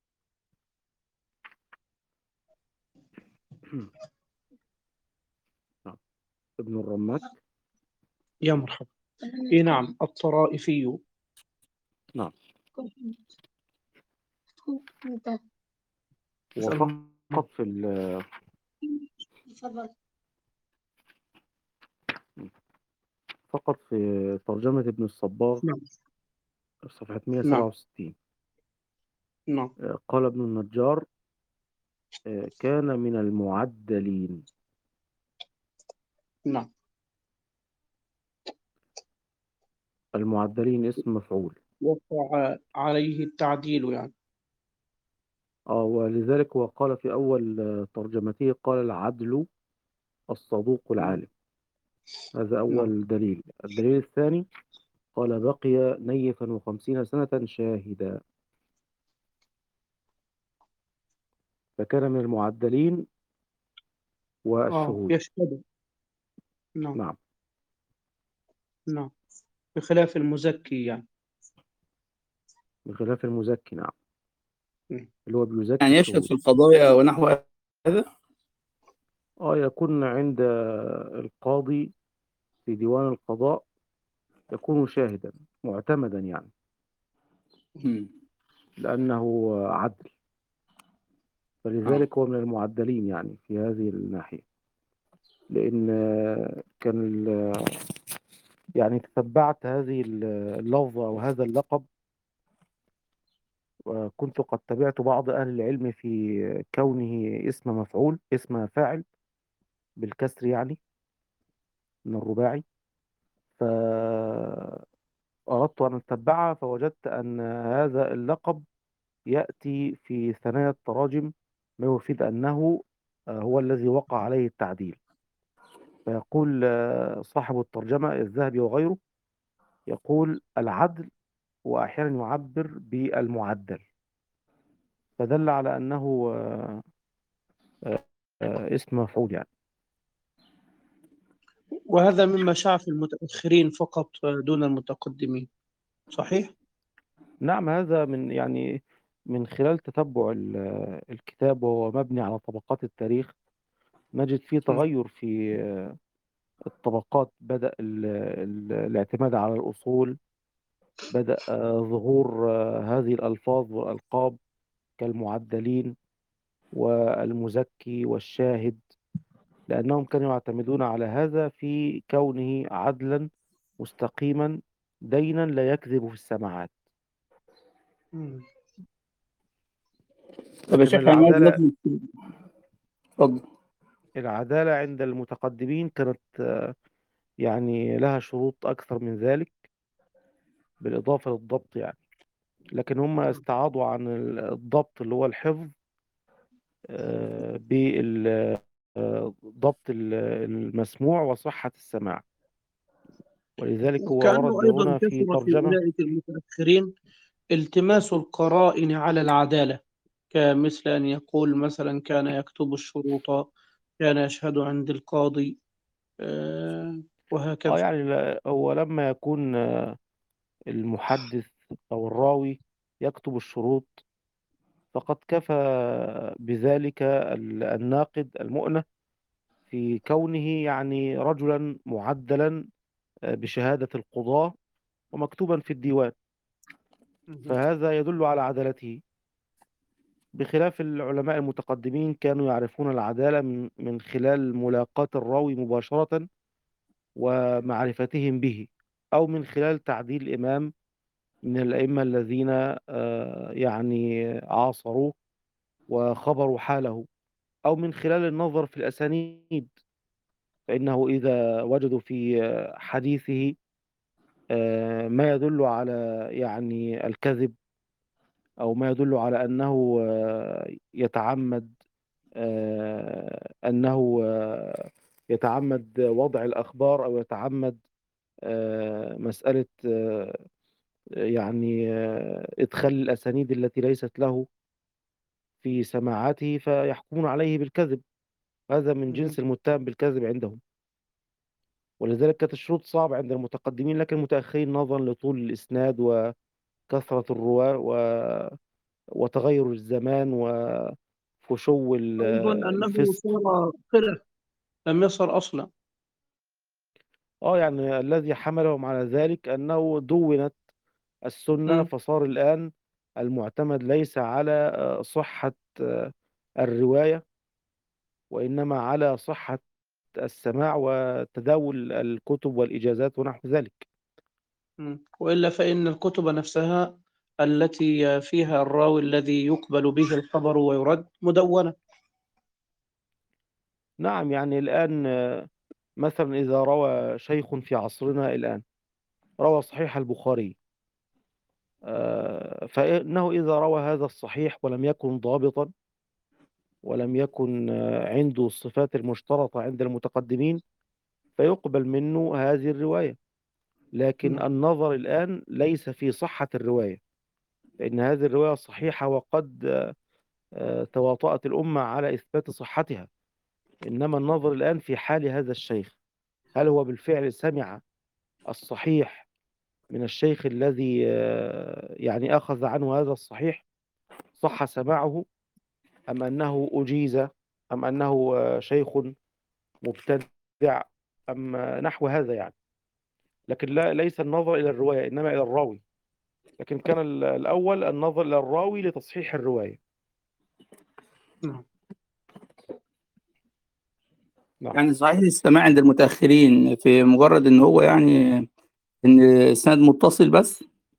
نعم. ابن الرمات. يا مرحبا. إيه نعم، الطرائفي. نعم. سلام. وفقط في ال- فقط في ترجمة ابن الصباغ نعم. صفحة نعم. مئة وسبعة وستين. نعم. آه، قال ابن النجار: آه، كان من المعدلين. نعم. المعدلين اسم مفعول. وقع عليه التعديل يعني. اه ولذلك هو قال في أول آه، ترجمته، قال العدل الصدوق نعم. العالم. هذا نعم. أول دليل. الدليل الثاني قال: بقي نيفا وخمسين سنة شاهدا. فكان من المعدلين آه والشهود. يشهد. نعم. نعم. نعم. بخلاف المزكي يعني. بخلاف المزكي، نعم، مم. اللي هو بيزكي يعني يشهد الشهود. في القضايا ونحو هذا. اه يكون عند القاضي في ديوان القضاء، يكون شاهدا معتمدا يعني، مم. لأنه عدل، آه. فلذلك هو من المعدلين يعني في هذه الناحية. لأن كان ال- يعني تتبعت هذه اللفظة أو هذا اللقب، وكنت قد تبعت بعض أهل العلم في كونه اسم مفعول، اسم فاعل بالكسر يعني من الرباعي، فأردت أن أتبعها فوجدت أن هذا اللقب يأتي في ثنايا التراجم، ما يفيد أنه آه، هو الذي وقع عليه التعديل. فيقول آه، صاحب الترجمة الذهبي وغيره، يقول العدل، وأحيانا يعبر بالمعدل، فدل على أنه آه، آه، آه، اسم مفعول يعني. وهذا مما شاع في المتأخرين فقط دون المتقدمين، صحيح؟ نعم، هذا من يعني من خلال تتبع ال- الكتاب، وهو مبني على طبقات التاريخ، نجد فيه مم. تغير في آه، الطبقات. بدأ ال- ال- الاعتماد على الأصول، بدأ آه، ظهور آه، هذه الألفاظ والألقاب كالمعدلين والمزكي والشاهد، لأنهم كانوا يعتمدون على هذا في كونه عدلا مستقيما دينا لا يكذب في السماعات. مم. طب يا لكن شيخ عماد العدالة لازم. اتفضل. العدالة عند المتقدمين كانت آه، يعني لها شروط أكثر من ذلك، بالإضافة للضبط يعني. لكن هم استعاضوا عن الضبط اللي هو الحفظ بالضبط المسموع وصحة السماع، ولذلك هو وكأنه ورد أيضا هنا في كثر في ترجمة. أولئك المتأخرين التماس القرائن على العدالة، كمثل أن يقول مثلا كان يكتب الشروط، كان يشهد عند القاضي، آه، اه وهكذا. يعني لا- هو لما يكون آه، المحدث أو الراوي يكتب الشروط، فقد كفى بذلك ال- الناقد المؤنة في كونه يعني رجلا معدلا آه، بشهادة القضاة ومكتوبا في الديوان، مهم. فهذا يدل على عدالته. بخلاف العلماء المتقدمين، كانوا يعرفون العدالة من من خلال ملاقاة الراوي مباشرة ومعرفتهم به، أو من خلال تعديل إمام من الأئمة الذين آه، يعني عاصروه وخبروا حاله، أو من خلال النظر في الأسانيد، فإنه إذا وجدوا في آه، حديثه آه، ما يدل على يعني الكذب، أو ما يدل على أنه آه، يتعمد آه، أنه آه، يتعمد وضع الأخبار، أو يتعمد آه، مسألة آه، يعني آه، إدخال الأسانيد التي ليست له في سماعاته، فيحكمون عليه بالكذب. هذا من مهم. جنس المتهم بالكذب عندهم. ولذلك كانت الشروط صعبة عند المتقدمين، لكن المتأخرين نظرا لطول الإسناد وكثرة الرواة و- وتغير الزمان وفشو ال- أيضا أنه الفسق. صار خلف، لم يصل أصلا. اه يعني الذي حملهم على ذلك أنه دونت السنة، مم. فصار الآن المعتمد ليس على آه، صحة آه، الرواية، وإنما على صحة السماع وتداول الكتب والإجازات ونحو ذلك. مم. وإلا فإن الكتب نفسها التي فيها الراوي الذي يقبل به الخبر ويرد مدونة. نعم، يعني الآن آه، مثلا إذا روى شيخ في عصرنا الآن، روى صحيح البخاري، آه، فإنه إذا روى هذا الصحيح ولم يكن ضابطا، ولم يكن آه، عنده الصفات المشترطة عند المتقدمين، فيقبل منه هذه الرواية. لكن مم. النظر الآن ليس في صحة الرواية، لأن هذه الرواية صحيحة، وقد آه، تواطأت الأمة على إثبات صحتها. إنما النظر الآن في حال هذا الشيخ، هل هو بالفعل سمع الصحيح من الشيخ الذي آه، يعني أخذ عنه هذا الصحيح صح سماعه، أم أنه أجيز، أم أنه آه، شيخ مبتدع، أم آه، نحو هذا يعني. لكن لا ليس النظر إلى الرواية إنما إلى الراوي. لكن كان ال- الأول النظر إلى الراوي لتصحيح الرواية. نعم. نعم. يعني صحيح السماع عند المتأخرين في مجرد إن هو يعني إن الإسناد متصل بس.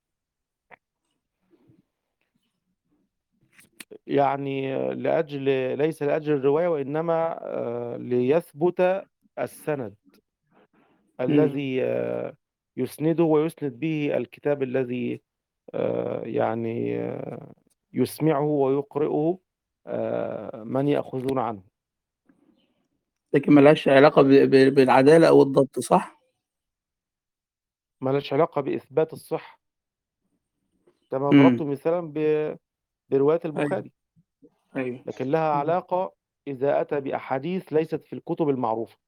يعني آه، لأجل ليس لأجل الرواية، وإنما آه، ليثبت السند مم. الذي آه، يسنده ويسند به الكتاب الذي آه، يعني آه، يسمعه ويقرئه آه، من يأخذون عنه. لكن ملهاش علاقة ب- ب- بالعدالة أو الضبط، صح؟ ما لهاش علاقة بإثبات الصحة، كما ضربت امم مثالا ب- برواية أيوه البخاري. أيوه. لكن لها مم. علاقة إذا أتى بأحاديث ليست في الكتب المعروفة.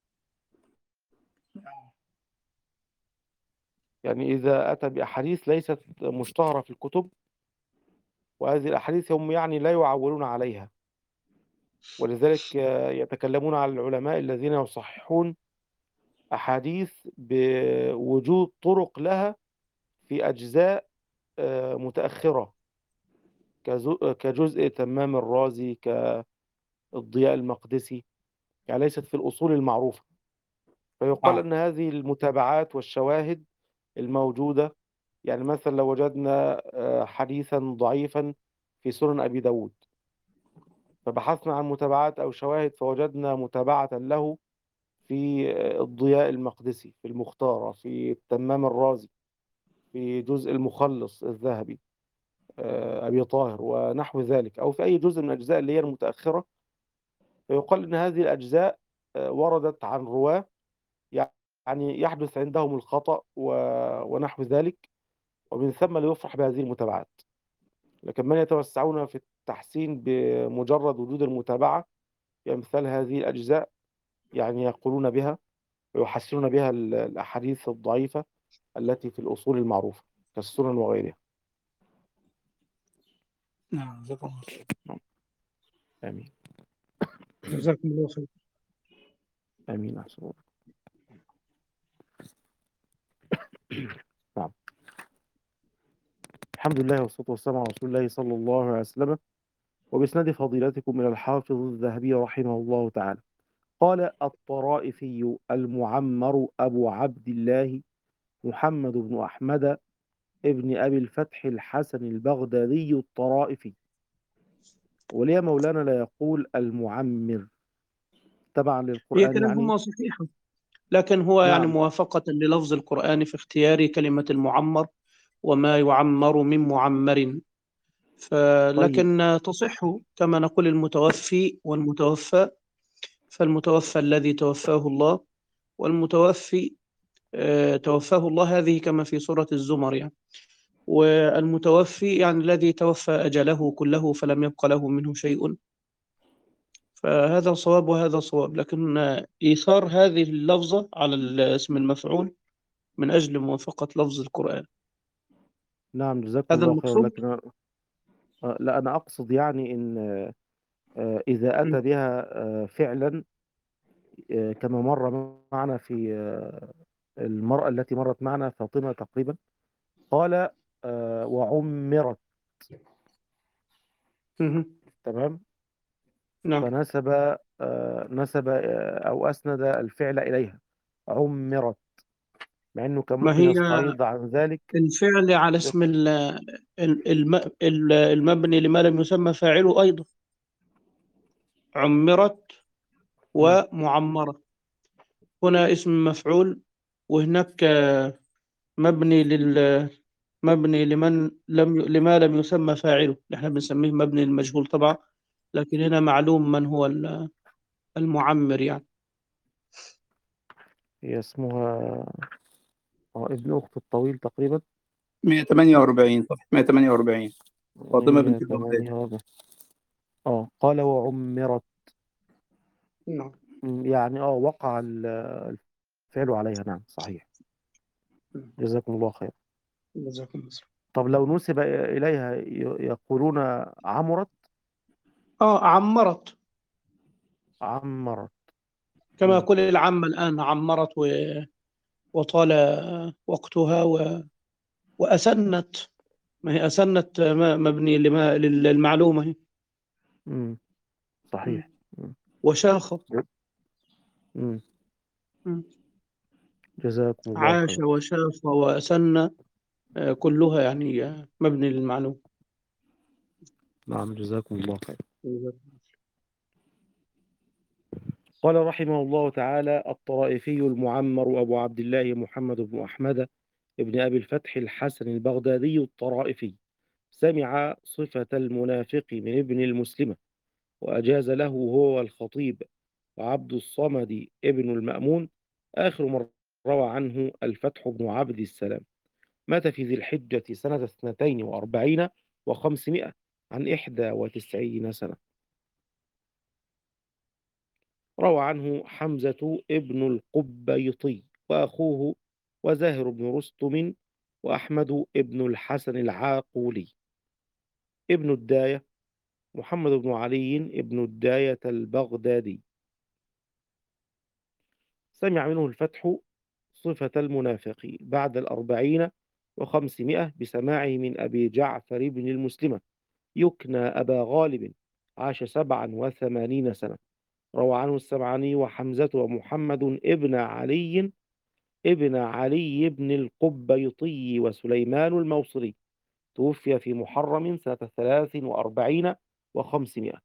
يعني إذا أتى بأحاديث ليست مشتهرة في الكتب، وهذه الأحاديث هم يعني لا يعولون عليها، ولذلك آه، يتكلمون على العلماء الذين يصححون أحاديث بوجود طرق لها في أجزاء آه، متأخرة، كزو- كجزء تمام الرازي، كالضياء المقدسي، يعني ليست في الأصول المعروفة. فيقال آه. أن هذه المتابعات والشواهد الموجودة، يعني مثلا لو وجدنا آه، حديثا ضعيفا في سنن أبي داود، فبحثنا عن متابعات أو شواهد فوجدنا متابعة له في آه، الضياء المقدسي، في المختارة، في التمام الرازي، في جزء المخلص الذهبي، آه، أبي طاهر ونحو ذلك، أو في أي جزء من الأجزاء اللي هي المتأخرة. فيقال إن هذه الأجزاء آه، وردت عن رواة يعني يحدث عندهم الخطأ و- ونحو ذلك، ومن ثم لا يفرح بهذه المتابعات. لكن من يتوسعون في التحسين بمجرد وجود المتابعة في أمثال هذه الأجزاء، يعني يقولون بها ويحسنون بها ال- الأحاديث الضعيفة التي في الأصول المعروفة كالسنن وغيرها. نعم جزاكم الله خير. نعم. آمين. جزاكم الله خير. آمين أحسن الله. نعم. الحمد لله والصلاة والسلام على رسول الله صلى الله عليه وسلم. وبإسناد فضيلتكم إلى الحافظ الذهبي رحمه الله تعالى قال: الطرائفي المعمر أبو عبد الله محمد بن أحمد ابن أبي الفتح الحسن البغدادي الطرائفي. وليه مولانا لا يقول المعمر تبعا هي للقرآن يعني؟ كلاهما صحيح، لكن هو يعني نعم. موافقة للفظ القرآن في اختيار كلمة المعمر وما يعمر من معمر. طيب. فلكن تصح كما نقول المتوفي والمتوفى، فالمتوفى الذي توفاه الله، والمتوفي آه، توفاه الله، هذه كما في سورة الزمر يعني. والمتوفي يعني الذي توفى أجله كله فلم يبق له منه شيء. فهذا صواب وهذا صواب، لكن آه، إيثار هذه اللفظة على اسم المفعول من أجل موافقة لفظ القرآن. نعم جزاكم هذا الله خيرا. المقصود. لكن أنا آه، لا، أنا أقصد يعني إن آه، إذا أتى بها آه، فعلا آه، كما مر معنا في آه، المرأة التي مرت معنا فاطمة تقريبا، قال آه، وعمرت. مهم. تمام. نعم. فنسب آه، نسب آه، أو أسند الفعل إليها، عمرت، مع أنه كان ما ممكن هي يستعيض عن ذلك. الفعل على اسم يق- ال- ال- الم- ال- المبني لما لم يسمى فاعله أيضا، عمرت مم. ومعمرة. هنا اسم مفعول، وهناك مبني لل مبني لمن لم ي... لما لم يسمى فاعله، نحن بنسميه مبني للمجهول طبعا، لكن هنا معلوم من هو ال- المعمر يعني. هي اسمها آه، ابن أخت الطويل تقريبا. مية وتمانية وأربعين صفحة مية وتمانية وأربعين فاطمة بنت البغدادي. مية وثمانية. اه قال وعمرت. نعم. مم، يعني اه وقع ال- الفعل عليها. نعم صحيح. جزاكم الله خير. جزاكم الله خير. طب لو نسب إليها ي- يقولون عمرت. اه عمرت، عمرت. كما مم. يقول العامة الآن عمرت و... وطال وقتها و... وأسنت. ما هي أسنت م- مبني لما... للمعلومة هي. مم. صحيح. مم. وشاخ. مم. مم. جزاكم الله عاش خير. وشاف وأسن، آه، كلها يعني آه، مبني للمعلوم. نعم، جزاكم الله خير. قال رحمه الله تعالى: الطرائفي المعمر أبو عبد الله محمد بن أحمد ابن أبي الفتح الحسن البغدادي الطرائفي، سمع صفة المنافق من ابن المسلمة، وأجاز له هو الخطيب وعبد الصمد ابن المأمون. آخر من روى عنه الفتح بن عبد السلام، مات في ذي الحجة سنة اثنتين وأربعين وخمسمائة عن إحدى وتسعين سنة. روى عنه حمزة ابن القبيطي وأخوه وزاهر بن رستم وأحمد ابن الحسن العاقولي. ابن الداية محمد بن علي ابن الداية البغدادي، سمع منه الفتح صفة المنافق بعد الأربعين وخمسمائة بسماعه من أبي جعفر بن المسلمة، يكنى أبا غالب، عاش سبعا وثمانين سنة. روى عنه السبعاني وحمزة ومحمد ابن علي ابن علي بن القبيطي وسليمان الموصلي، توفي في محرم سنة ثلاث وأربعين وخمسمائة.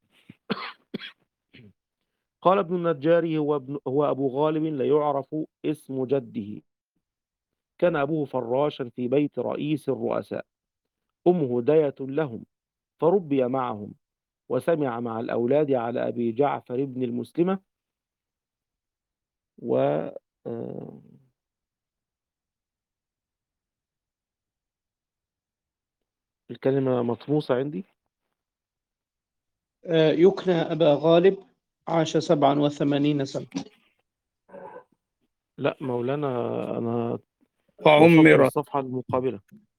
قال ابن النجار: هو, ابن هو أبو غالب لا يعرف اسم جده، كان أبوه فراشا في بيت رئيس الرؤساء، أمه داية لهم فربي معهم، وسمع مع الأولاد على أبي جعفر بن المسلمة. و آه، الكلمة مطموسة عندي. آه، يكنى أبا غالب، عاش سبعا وثمانين سنة. لا مولانا، أنا وصلت وعمر للصفحة المقابلة،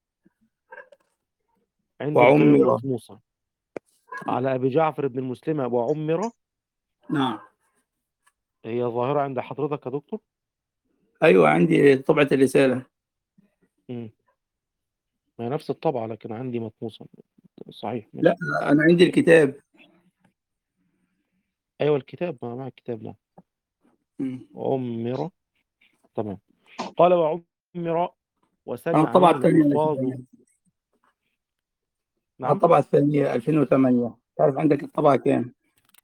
عندي الكلمة وعمر مطموسة على أبي جعفر بن المسلمة وعمر. نعم. هي ظاهرة عند حضرتك يا دكتور؟ أيوة، عندي طبعة الرسالة. مم. ما هي نفس الطبعة لكن عندي مطموسة. صحيح، لا، ماشي. أنا عندي الكتاب. أيوة الكتاب، ما مع الكتاب. لا، مم. عمر. تمام. قال: وعمر أنا وسمع الطبعة منه الثانية الحفاظ. أنا نعم. الطبعة الثانية ألفين وثمانية. تعرف عندك الطبعة كام؟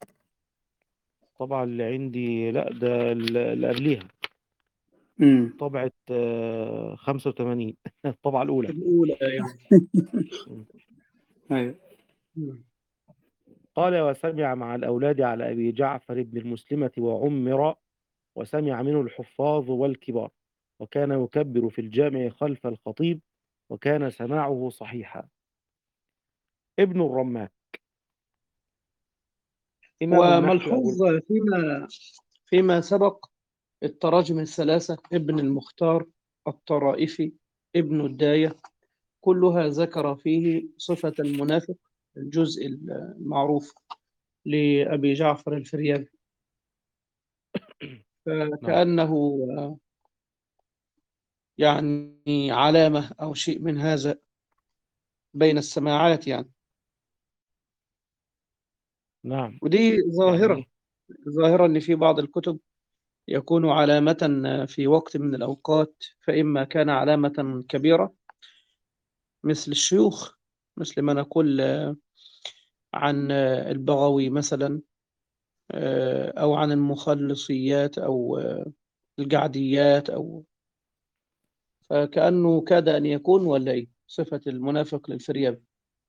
طبعا اللي عندي لا، ده اللي قبليها امم طبعة آه، خمسة وثمانين الطبعة الأولى. الأولى يعني. مم. أيوة. مم. قال: وسمع مع الأولاد على أبي جعفر بن المسلمة وعمر، وسمع منه الحفاظ والكبار، وكان يكبر في الجامع خلف الخطيب، وكان سماعه صحيحا. ابن الرماك، إمام النحو أبو. وملحوظ فيما فيما سبق التراجم الثلاثة: ابن المختار، الطرائفي، ابن الداية، كلها ذكر فيه صفة المنافق، الجزء المعروف لأبي جعفر الفريابي. نعم. فكأنه يعني علامة أو شيء من هذا بين السماعات يعني. نعم. ودي ظاهرة يعني ظاهرة أن في بعض الكتب يكون علامة في وقت من الأوقات، فإما كان علامة كبيرة مثل الشيوخ، مثل ما نقول عن البغوي مثلا، أو عن المخلصيات أو الجعديات، أو فكأنه كاد أن يكون ولا إيه صفة المنافق للفريابي.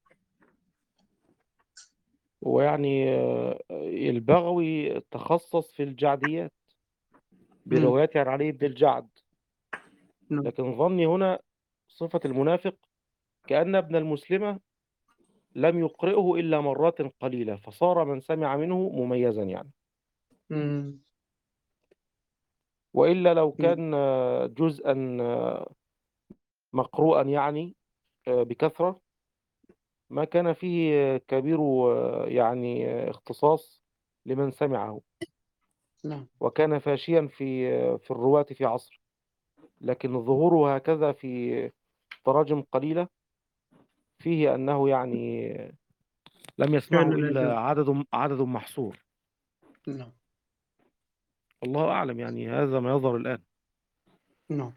ويعني آه، البغوي تخصص في الجعديات مم. بروايات عن علي بن الجعد، نعم. لكن ظني هنا صفة المنافق كأن ابن المسلمة لم يقرئه إلا مرات قليلة، فصار من سمع منه مميزا يعني. مم. وإلا لو مم. كان آه، جزءا مقروءا يعني آه، بكثرة، ما كان فيه آه، كبير آه، يعني آه، اختصاص لمن سمعه، نعم وكان فاشيا في آه، في الرواة في عصر، لكن ظهوره هكذا في تراجم قليلة فيه أنه يعني لم يسمعه كان لا إلا جو. عدد عدد محصور. نعم الله أعلم، يعني هذا ما يظهر الآن. نعم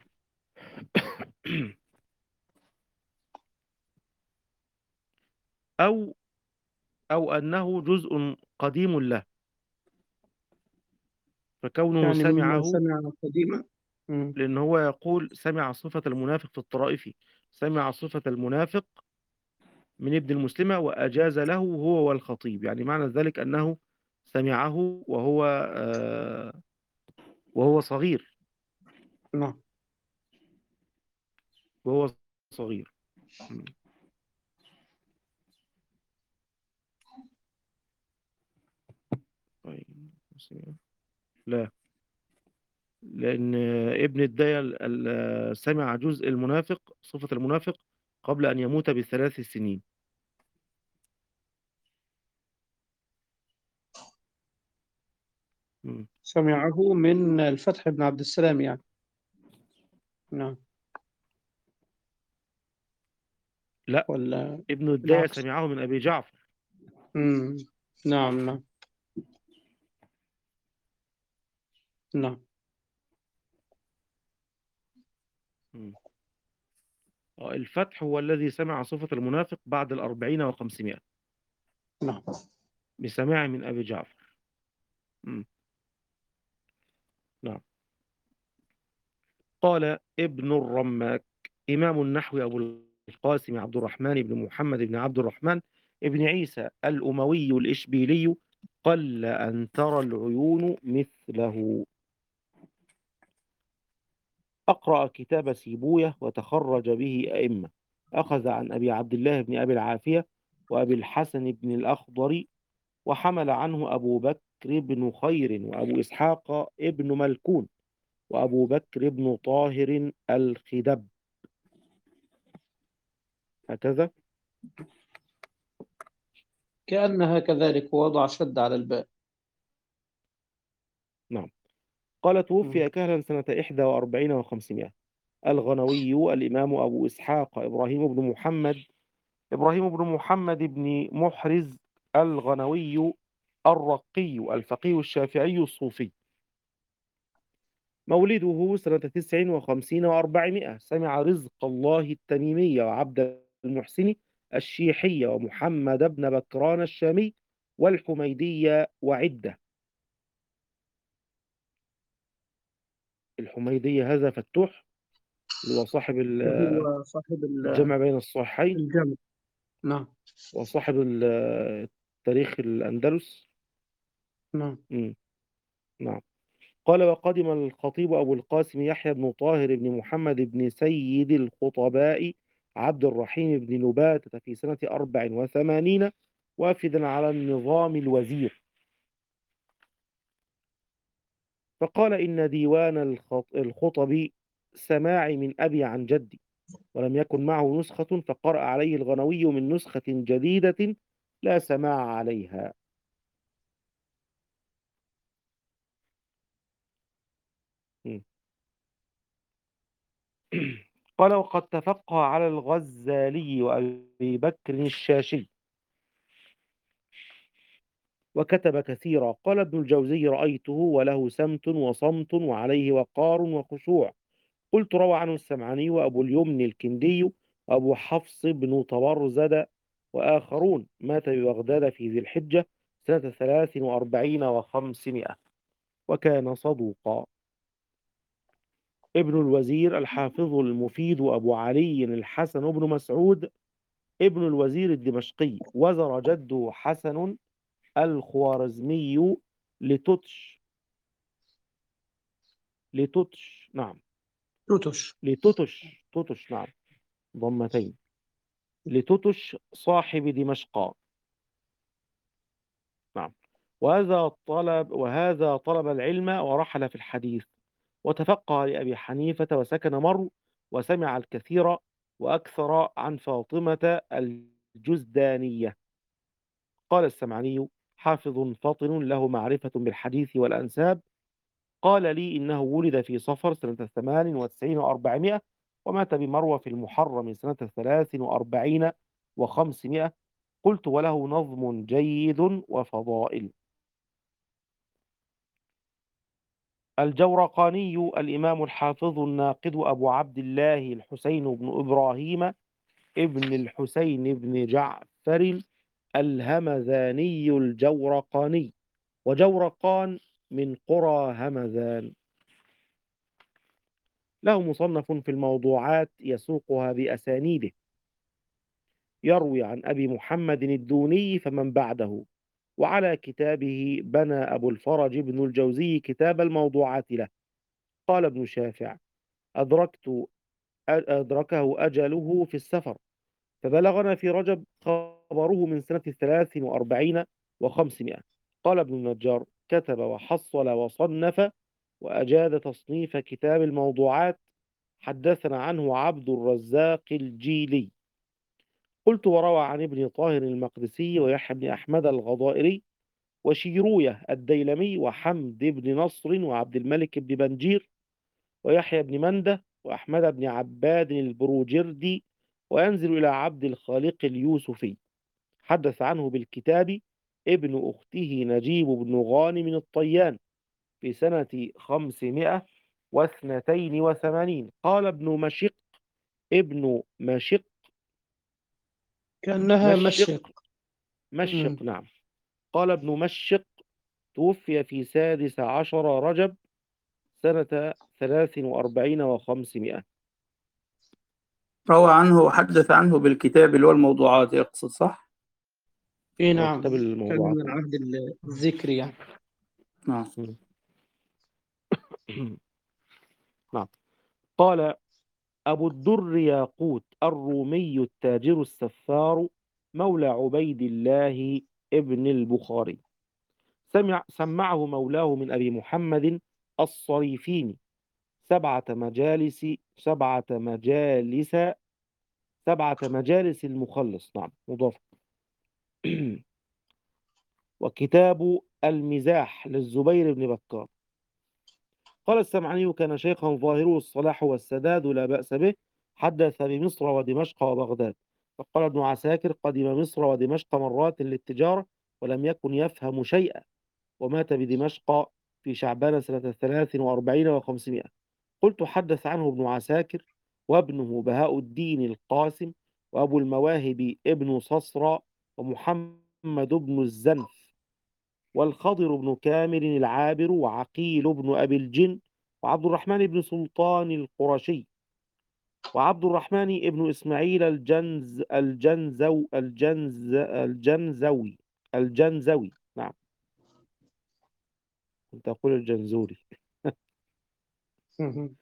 أو أو أنه جزء قديم له، فكونه يعني مما سمعه، سمع قديما. مم. لأن هو يقول سمع صفة المنافق في الطرائف، سمع صفة المنافق من ابن المسلمة وأجاز له هو والخطيب، يعني معنى ذلك أنه سمعه وهو آه وهو صغير، نعم وهو صغير. م. طيب. لا، لأن ابن الداية ال- ال- سمع جزء المنافق، صفة المنافق، قبل أن يموت بثلاث سنين. م. سمعه من الفتح بن عبد السلام يعني. نعم لا، ولا ابن الداية العكس. سمعه من أبي جعفر. مم. نعم نعم نعم م. آه، الفتح هو الذي سمع صفة المنافق بعد الأربعين وخمسمائة نعم بسماع من أبي جعفر. م. نعم. قال ابن الرماك إمام النحو أبو القاسم عبد الرحمن بن محمد بن عبد الرحمن ابن عيسى الأموي الإشبيلي، قل أن ترى العيون مثله. أقرأ كتاب سيبويه وتخرج به أئمة، أخذ عن أبي عبد الله بن أبي العافية وأبي الحسن بن الأخضر، وحمل عنه أبو بكر بن خير وأبو إسحاق ابن ملكون وأبو بكر بن طاهر الخدب، هكذا. كأنها كذلك، ووضع شد على الباء. نعم. قال مم. توفي كهلا سنة إحدى وأربعين وخمسمائة. الغنوي الإمام أبو إسحاق إبراهيم بن محمد إبراهيم بن محمد بن محرز الغنوي الرقي الفقيه الشافعي الصوفي، مولده سنة تسع وخمسين وأربعمائة. سمع رزق الله التميمي وعبد المحسن الشيحي ومحمد بن بكران الشامي والحميدية وعدة. الحميدية هذا فتوح، اللي هو صاحب ال- وهو صاحب ال- الجمع بين الصحيحين، الجمع. نعم وصاحب ال- تاريخ الأندلس. نعم مم. نعم. قال وقدم الخطيب أبو القاسم يحيى بن طاهر بن محمد بن سيد الخطباء عبد الرحيم بن نباتة في سنة أربع وثمانين، وافدا على النظام الوزير، فقال إن ديوان الخط- الخطب سماعي من أبي عن جدي، ولم يكن معه نسخة، فقرأ عليه الغنوي من نسخة جديدة لا سماع عليها. م. قال وقد تفقه على الغزالي وأبي بكر الشاشي وكتب كثيرا. قال ابن الجوزي رأيته وله سمت وصمت وعليه وقار وخشوع. قلت روى عنه السمعاني وأبو اليمن الكندي وأبو حفص بن طبرزد وآخرون. مات ببغداد في ذي الحجة سنة ثلاث وأربعين وخمسمائة، وكان صدوقا. ابن الوزير الحافظ المفيد أبو علي الحسن بن مسعود ابن الوزير الدمشقي، وزر جده حسن الخوارزمي لتتش لتتش نعم توتش. لتتش تتش نعم، ضمتين، لتتش صاحب دمشق. نعم. وهذا طلب وهذا طلب العلم ورحل في الحديث، وتفقه لأبي حنيفة وسكن مرو، وسمع الكثير وأكثر عن فاطمة الجزدانية. قال السمعاني: حافظ فطن له معرفة بالحديث والأنساب، قال لي إنه ولد في صفر سنة ثمان وتسعين وأربعمائة، ومات بمروى في المحرم سنة ثلاث وأربعين وخمسمائة. قلت: وله نظم جيد وفضائل. الجورقاني الإمام الحافظ الناقد أبو عبد الله الحسين بن إبراهيم ابن الحسين بن جعفر الهمذاني الجورقاني، وجورقان من قرى همذان، له مصنف في الموضوعات يسوقها بأسانيده، يروي عن أبي محمد الدوني فمن بعده، وعلى كتابه بنى أبو الفرج بن الجوزي كتاب الموضوعات له. قال ابن شافع: أدركت أدركه أجله في السفر، فبلغنا في رجب خبره من سنة ثلاث وأربعين وخمسمائة. قال ابن النجار: كتب وحصل وصنف وأجاد تصنيف كتاب الموضوعات. حدثنا عنه عبد الرزاق الجيلي. قلت: وروى عن ابن طاهر المقدسي ويحيى بن أحمد الغضائري وشيروية الديلمي وحمد بن نصر وعبد الملك بن بنجير ويحيى بن منده وأحمد بن عباد البروجردي، وينزل إلى عبد الخالق اليوسفي. حدث عنه بالكتاب ابن أخته نجيب بن غانم الطيان في سنة خمسمائة واثنتين وثمانين. قال ابن مشق ابن مشق كأنها مشق مشق. مشق مم. نعم. قال ابن مشق: توفي في سادس عشر رجب سنة ثلاث وأربعين وخمسمائة. روى عنه وحدث عنه بالكتاب اللي هو الموضوعات يقصد، صح؟ إيه أو نعم، كتاب كان الموضوعات. من العهد الذكري يعني. نعم. نعم. قال أبو الدر ياقوت الرومي التاجر السفار مولى عبيد الله ابن البخاري، سمع سمعه مولاه من أبي محمد الصريفيني سبعة مجالس سبعة مجالس سبعة مجالس المخلص. نعم مضاف. وكتاب المزاح للزبير بن بكار. قال السمعاني: كان شيخا ظاهره الصلاح والسداد لا بأس به، حدث بمصر ودمشق وبغداد. فقال ابن عساكر: قدم مصر ودمشق مرات للتجارة ولم يكن يفهم شيئا، ومات بدمشق في شعبان سنة ثلاث وأربعين وخمسمائة. قلت: حدث عنه ابن عساكر وابنه بهاء الدين القاسم وأبو المواهب ابن صصرى ومحمد بن الزنف والخضر بن كامل العابر وعقيل بن أبي الجن وعبد الرحمن بن سلطان القرشي وعبد الرحمن بن إسماعيل الجنز الجنزو الجنز الجنزوي الجنزوي نعم، كنت أقول الجنزوري. مم.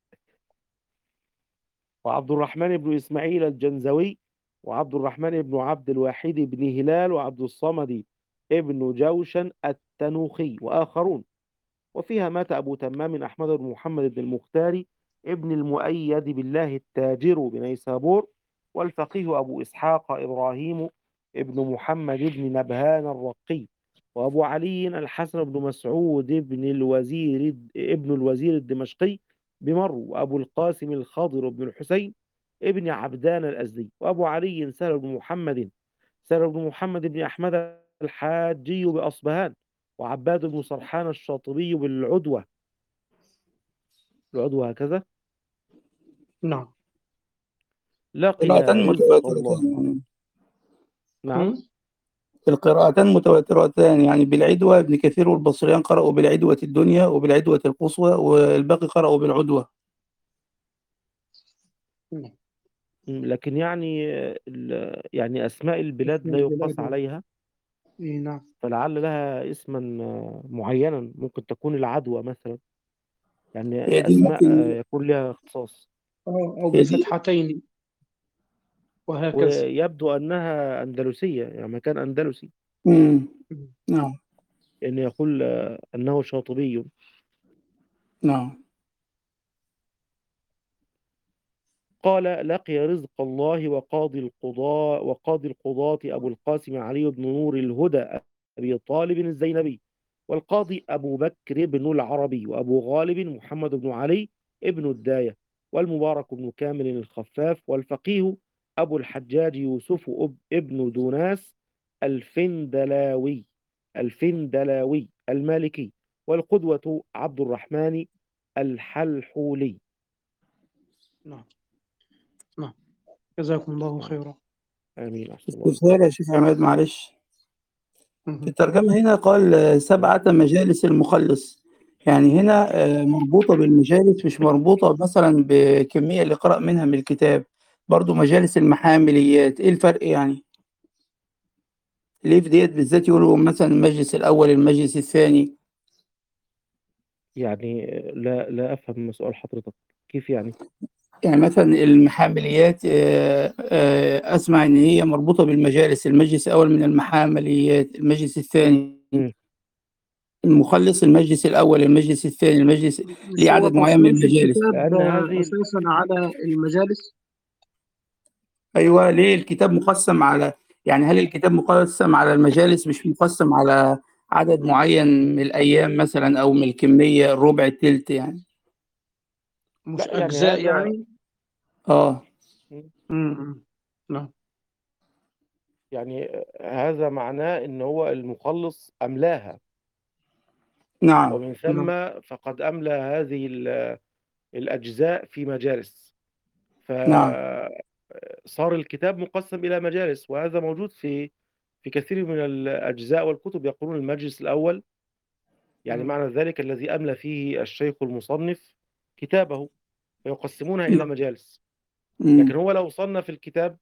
وعبد الرحمن بن إسماعيل الجنزوي وعبد الرحمن بن عبد الواحد بن هلال وعبد الصمد ابن جوشن التنوخي وآخرون. وفيها مات أبو تمام أحمد بن محمد بن المختار ابن المؤيد بالله التاجر بنيسابور، والفقيه أبو إسحاق إبراهيم ابن محمد بن نبهان الرقي، وأبو علي الحسن بن مسعود ابن الوزير ابن الوزير الدمشقي بمرو، وأبو القاسم الخضر بن الحسين ابن عبدان الأزدي، وأبو علي سهل بن محمد سهل بن محمد بن أحمد الحاجي بأصبهان، وعباد بن سرحان الشاطبي بالعدوة. العدوة هكذا. نعم. لقي قراءتان رزق الله. متواترتان. نعم. مم. القراءتان متواترتان، يعني بالعدوى ابن كثير والبصريان قرأوا بالعدوة الدنيا وبالعدوة القصوى، والباقي قرأوا بالعدوة. نعم. م، لكن يعني ال- يعني أسماء البلاد اسم لا يقاس البلاد. عليها، إيه نعم. فلعل لها اسما معينا، ممكن تكون العدوى مثلا، يعني هي دي أسماء ممكن، يكون لها اختصاص. أو أو هي دي بفتحتين وهكذا. ويبدو أنها أندلسية، يعني مكان أندلسي، مم. مم. نعم. يعني يقول أنه شاطبي. نعم. قال لقي رزق الله وقاضي القضاء وقاضي القضاة أبو القاسم علي بن نور الهدى أبي طالب الزينبي، والقاضي أبو بكر بن العربي، وأبو غالب محمد بن علي ابن الداية، والمبارك بن كامل الخفاف، والفقيه أبو الحجاج يوسف أب- ابن دوناس الفندلاوي الفندلاوي المالكي، والقدوة عبد الرحمن الحلحولي. نعم نعم جزاكم الله خيرا. آمين. أحسن الله إليك. استفسار يا شيخ عماد معلش. في مهم. الترجمة هنا قال آه، سبعة مجالس المخلص، يعني هنا آه، مربوطة بالمجالس، مش مربوطة مثلا بكمية اللي قرأ منها من الكتاب. برضو مجالس المحامليات، ايه الفرق يعني؟ ليه في ديت بالذات يقولوا مثلا المجلس الأول المجلس الثاني؟ يعني لا لا أفهم سؤال حضرتك، كيف يعني؟ يعني مثلا المحامليات آه، آه، أسمع إن هي مربوطة بالمجالس، المجلس الأول من المحامليات، المجلس الثاني مم. المخلص، المجلس الأول المجلس الثاني المجلس، مش ليه هو عدد معين من تصنيف المجالس. الكتاب لأن آه، هذه أساسا على المجالس؟ أيوه، ليه الكتاب مقسم على، يعني هل الكتاب مقسم على المجالس مش مقسم على عدد معين من الأيام مثلا، أو من الكمية الربع التلت يعني؟ مش لا يعني أجزاء هذا يعني؟ آه مم. نعم يعني هذا معناه إن هو المخلص أملاها، نعم ومن نعم ثم فقد أملى هذه ال- الأجزاء في مجالس، نعم فصار الكتاب مقسم إلى مجالس، وهذا موجود في في كثير من الأجزاء والكتب. يقولون المجلس الأول، يعني مم. معنى ذلك الذي أملى فيه الشيخ المصنف كتابه، فيقسمونها إلى نعم. مجالس. لكن مم. هو لو صنف الكتاب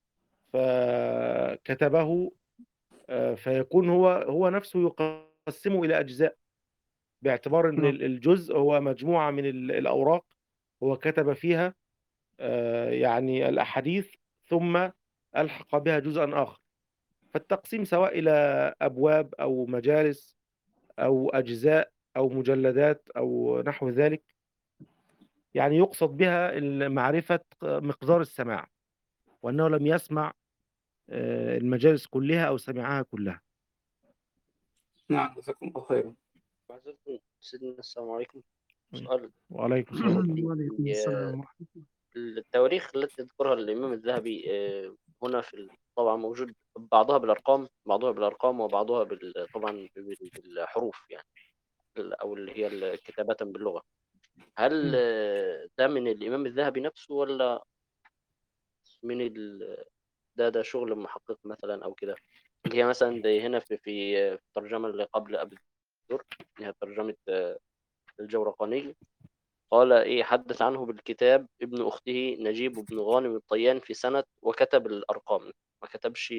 فكتبه آه، فيكون هو هو نفسه يقسمه إلى أجزاء، باعتبار أن نعم الجزء هو مجموعة من ال- الأوراق هو كتب فيها آه، يعني الأحاديث، ثم ألحق بها جزءا آخر. فالتقسيم سواء إلى أبواب أو مجالس أو أجزاء أو مجلدات أو نحو ذلك، يعني يقصد بها معرفة مقدار السماع، وأنه لم يسمع آه، المجالس كلها أو سمعها كلها. نعم جزاكم الله خيرا. معذرة سيدنا، السلام عليكم. سؤال وعليكم السلام ورحمة الله. وعليكم السلام ورحمة الله. التواريخ التي ذكرها الإمام الذهبي آه، هنا في ال- طبعا موجود بعضها بالأرقام بعضها بالأرقام وبعضها بال... طبعا بال- بالحروف يعني، ال- أو اللي هي ال- كتابة باللغة. هل مم. آه، ده من الإمام الذهبي نفسه، ولا من ال... ده ده شغل محقق مثلا أو كده؟ اللي هي مثلا زي هنا في في في الترجمة اللي قبل أبي الدر، اللي هي ترجمة آه، الجورقاني. قال إيه، حدث عنه بالكتاب ابن أخته نجيب بن غانم الطيان في سنة، وكتب الأرقام، ما كتبش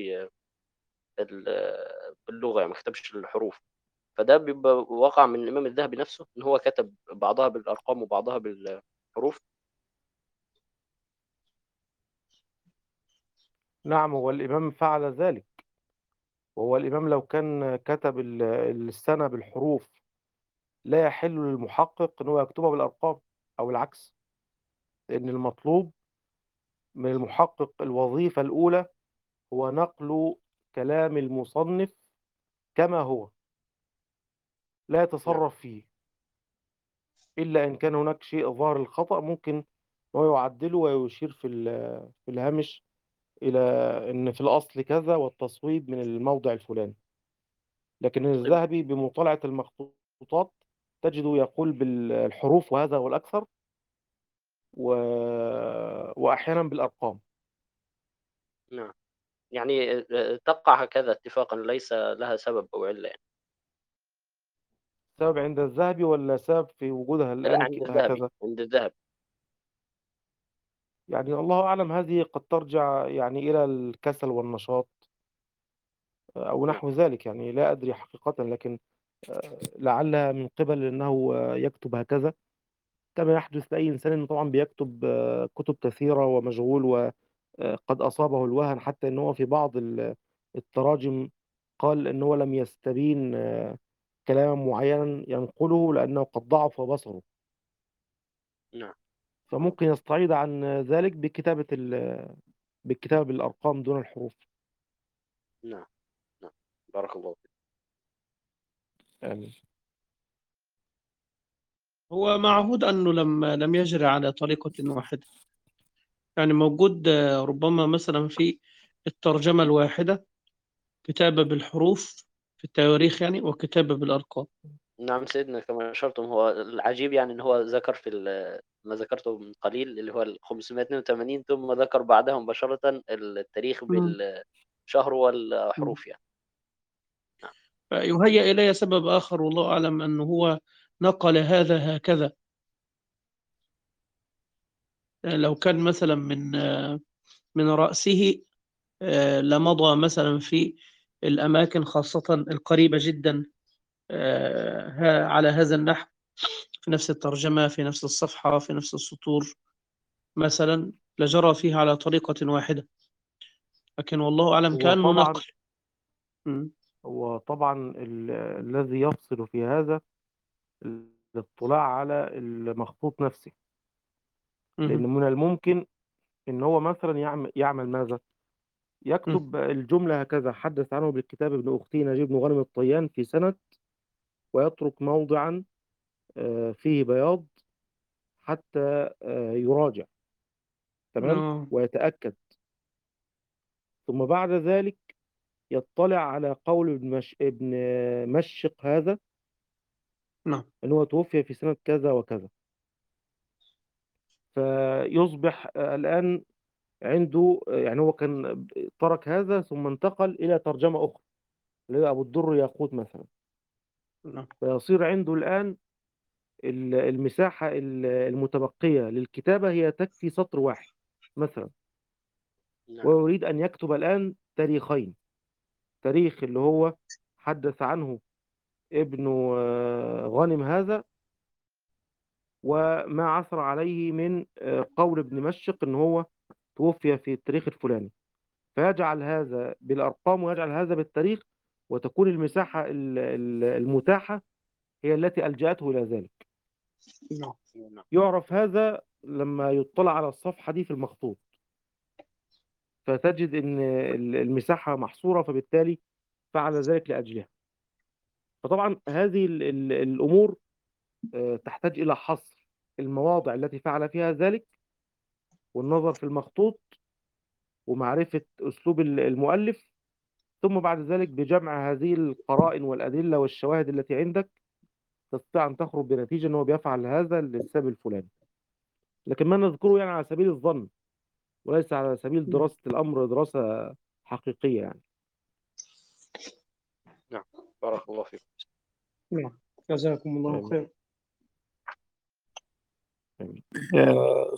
ال- باللغة يعني، ما كتبش الحروف. فده بيبقى واقع من الإمام الذهبي نفسه، إن هو كتب بعضها بالأرقام وبعضها بالحروف. نعم، هو الإمام فعل ذلك، وهو الإمام لو كان كتب ال- السنة بالحروف لا يحل للمحقق أنه يكتبها بالأرقام، أو العكس، لأن المطلوب من المحقق الوظيفة الأولى هو نقل كلام المصنف كما هو، لا نعم يتصرف فيه، إلا إن كان هناك شيء ظاهر الخطأ ممكن هو يعدله ويشير في ال- في الهامش إلى أن في الأصل كذا والتصويب من الموضع الفلاني. لكن طيب. الذهبي بمطالعة المخطوطات تجده يقول بالحروف، وهذا هو الأكثر، و... وأحيانا بالأرقام. نعم، يعني آه، تقع هكذا اتفاقا، ليس لها سبب أو علة يعني. سبب عند الذهبي ولا سبب في وجودها لا، الآن عند الذهبي، هكذا؟ عند الذهبي. يعني الله أعلم، هذه قد ترجع يعني إلى الكسل والنشاط أو نعم نحو ذلك، يعني لا أدري حقيقة، لكن لعلها من قبل أنه يكتب هكذا كما يحدث لأي إنسان، إنه طبعا بيكتب كتب كثيرة ومشغول وقد أصابه الوهن، حتى أنه في بعض ال- التراجم قال أنه لم يستبين كلاما معينا ينقله لأنه قد ضعف بصره. نعم فممكن يستعيض عن ذلك بكتابة ال- بالكتابة بالأرقام دون الحروف. نعم نعم بارك الله فيك. آمين. هو معهود أنه لم لم يجري على طريقة واحدة، يعني موجود آه، ربما مثلا في الترجمة الواحدة كتابة بالحروف في التواريخ يعني، وكتابة بالأرقام. نعم سيدنا كما أشرتم، هو العجيب يعني إن هو ذكر في ال- ما ذكرته من قليل اللي هو ال خمسمائة واثنين وثمانين، ثم ذكر بعدها مباشرة التاريخ مم. بالشهر مم. والحروف يعني. نعم فيهيأ إلي سبب آخر والله أعلم، أنه هو نقل هذا هكذا. يعني لو كان مثلا من آه، من رأسه آه، لمضى مثلا في الأماكن خاصة القريبة جدا آه، ها- على هذا النحو، في نفس الترجمة، في نفس الصفحة، في نفس السطور مثلا، لجرى فيها على طريقة واحدة. لكن والله أعلم هو كأنه طبعا نقل. م- هو طبعا ال- الذي يفصل في هذا الاطلاع على المخطوط نفسه، لأن م- من الممكن إن هو مثلا يعمل يعمل ماذا؟ م. يكتب الجملة هكذا: حدث عنه بالكتاب ابن أختي نجيب بن غانم الطيان في سنة، ويترك موضعا آه، فيه بياض حتى آه، يراجع، تمام، آه، ويتأكد. ثم بعد ذلك يطلع على قول ابن مش... ابن مشق هذا نعم ان هو توفي في سنة كذا وكذا، فيصبح آه، الآن عنده آه، يعني هو كان ترك هذا ثم انتقل إلى ترجمة أخرى اللي هو أبو الدر ياقوت مثلا، نعم فيصير عنده الآن ال- المساحة ال- المتبقية للكتابة هي تكفي سطر واحد مثلا، نعم ويريد أن يكتب الآن تاريخين: تاريخ اللي هو حدث عنه ابن آه، غانم هذا، وما عثر عليه من آه، قول ابن مشق ان هو توفي في التاريخ الفلاني، فيجعل هذا بالارقام ويجعل هذا بالتاريخ، وتكون المساحه ال- ال- المتاحه هي التي الجاته الى ذلك. نعم نعم يعرف هذا لما يطلع على الصفحه دي في المخطوط، فتجد ان ال- المساحه محصوره، فبالتالي فعل ذلك لاجلها. فطبعا هذه ال- ال- الامور آه، تحتاج الى حصر المواضع التي فعل فيها ذلك، والنظر في المخطوط، ومعرفة أسلوب ال- المؤلف، ثم بعد ذلك بجمع هذه القرائن والأدلة والشواهد التي عندك تستطيع أن تخرج بنتيجة أنه بيفعل هذا للسبب الفلاني. لكن ما نذكره يعني على سبيل الظن، وليس على سبيل دراسة الأمر دراسة حقيقية يعني. نعم بارك الله فيك. نعم جزاكم الله آمين. خير. آمين. آه،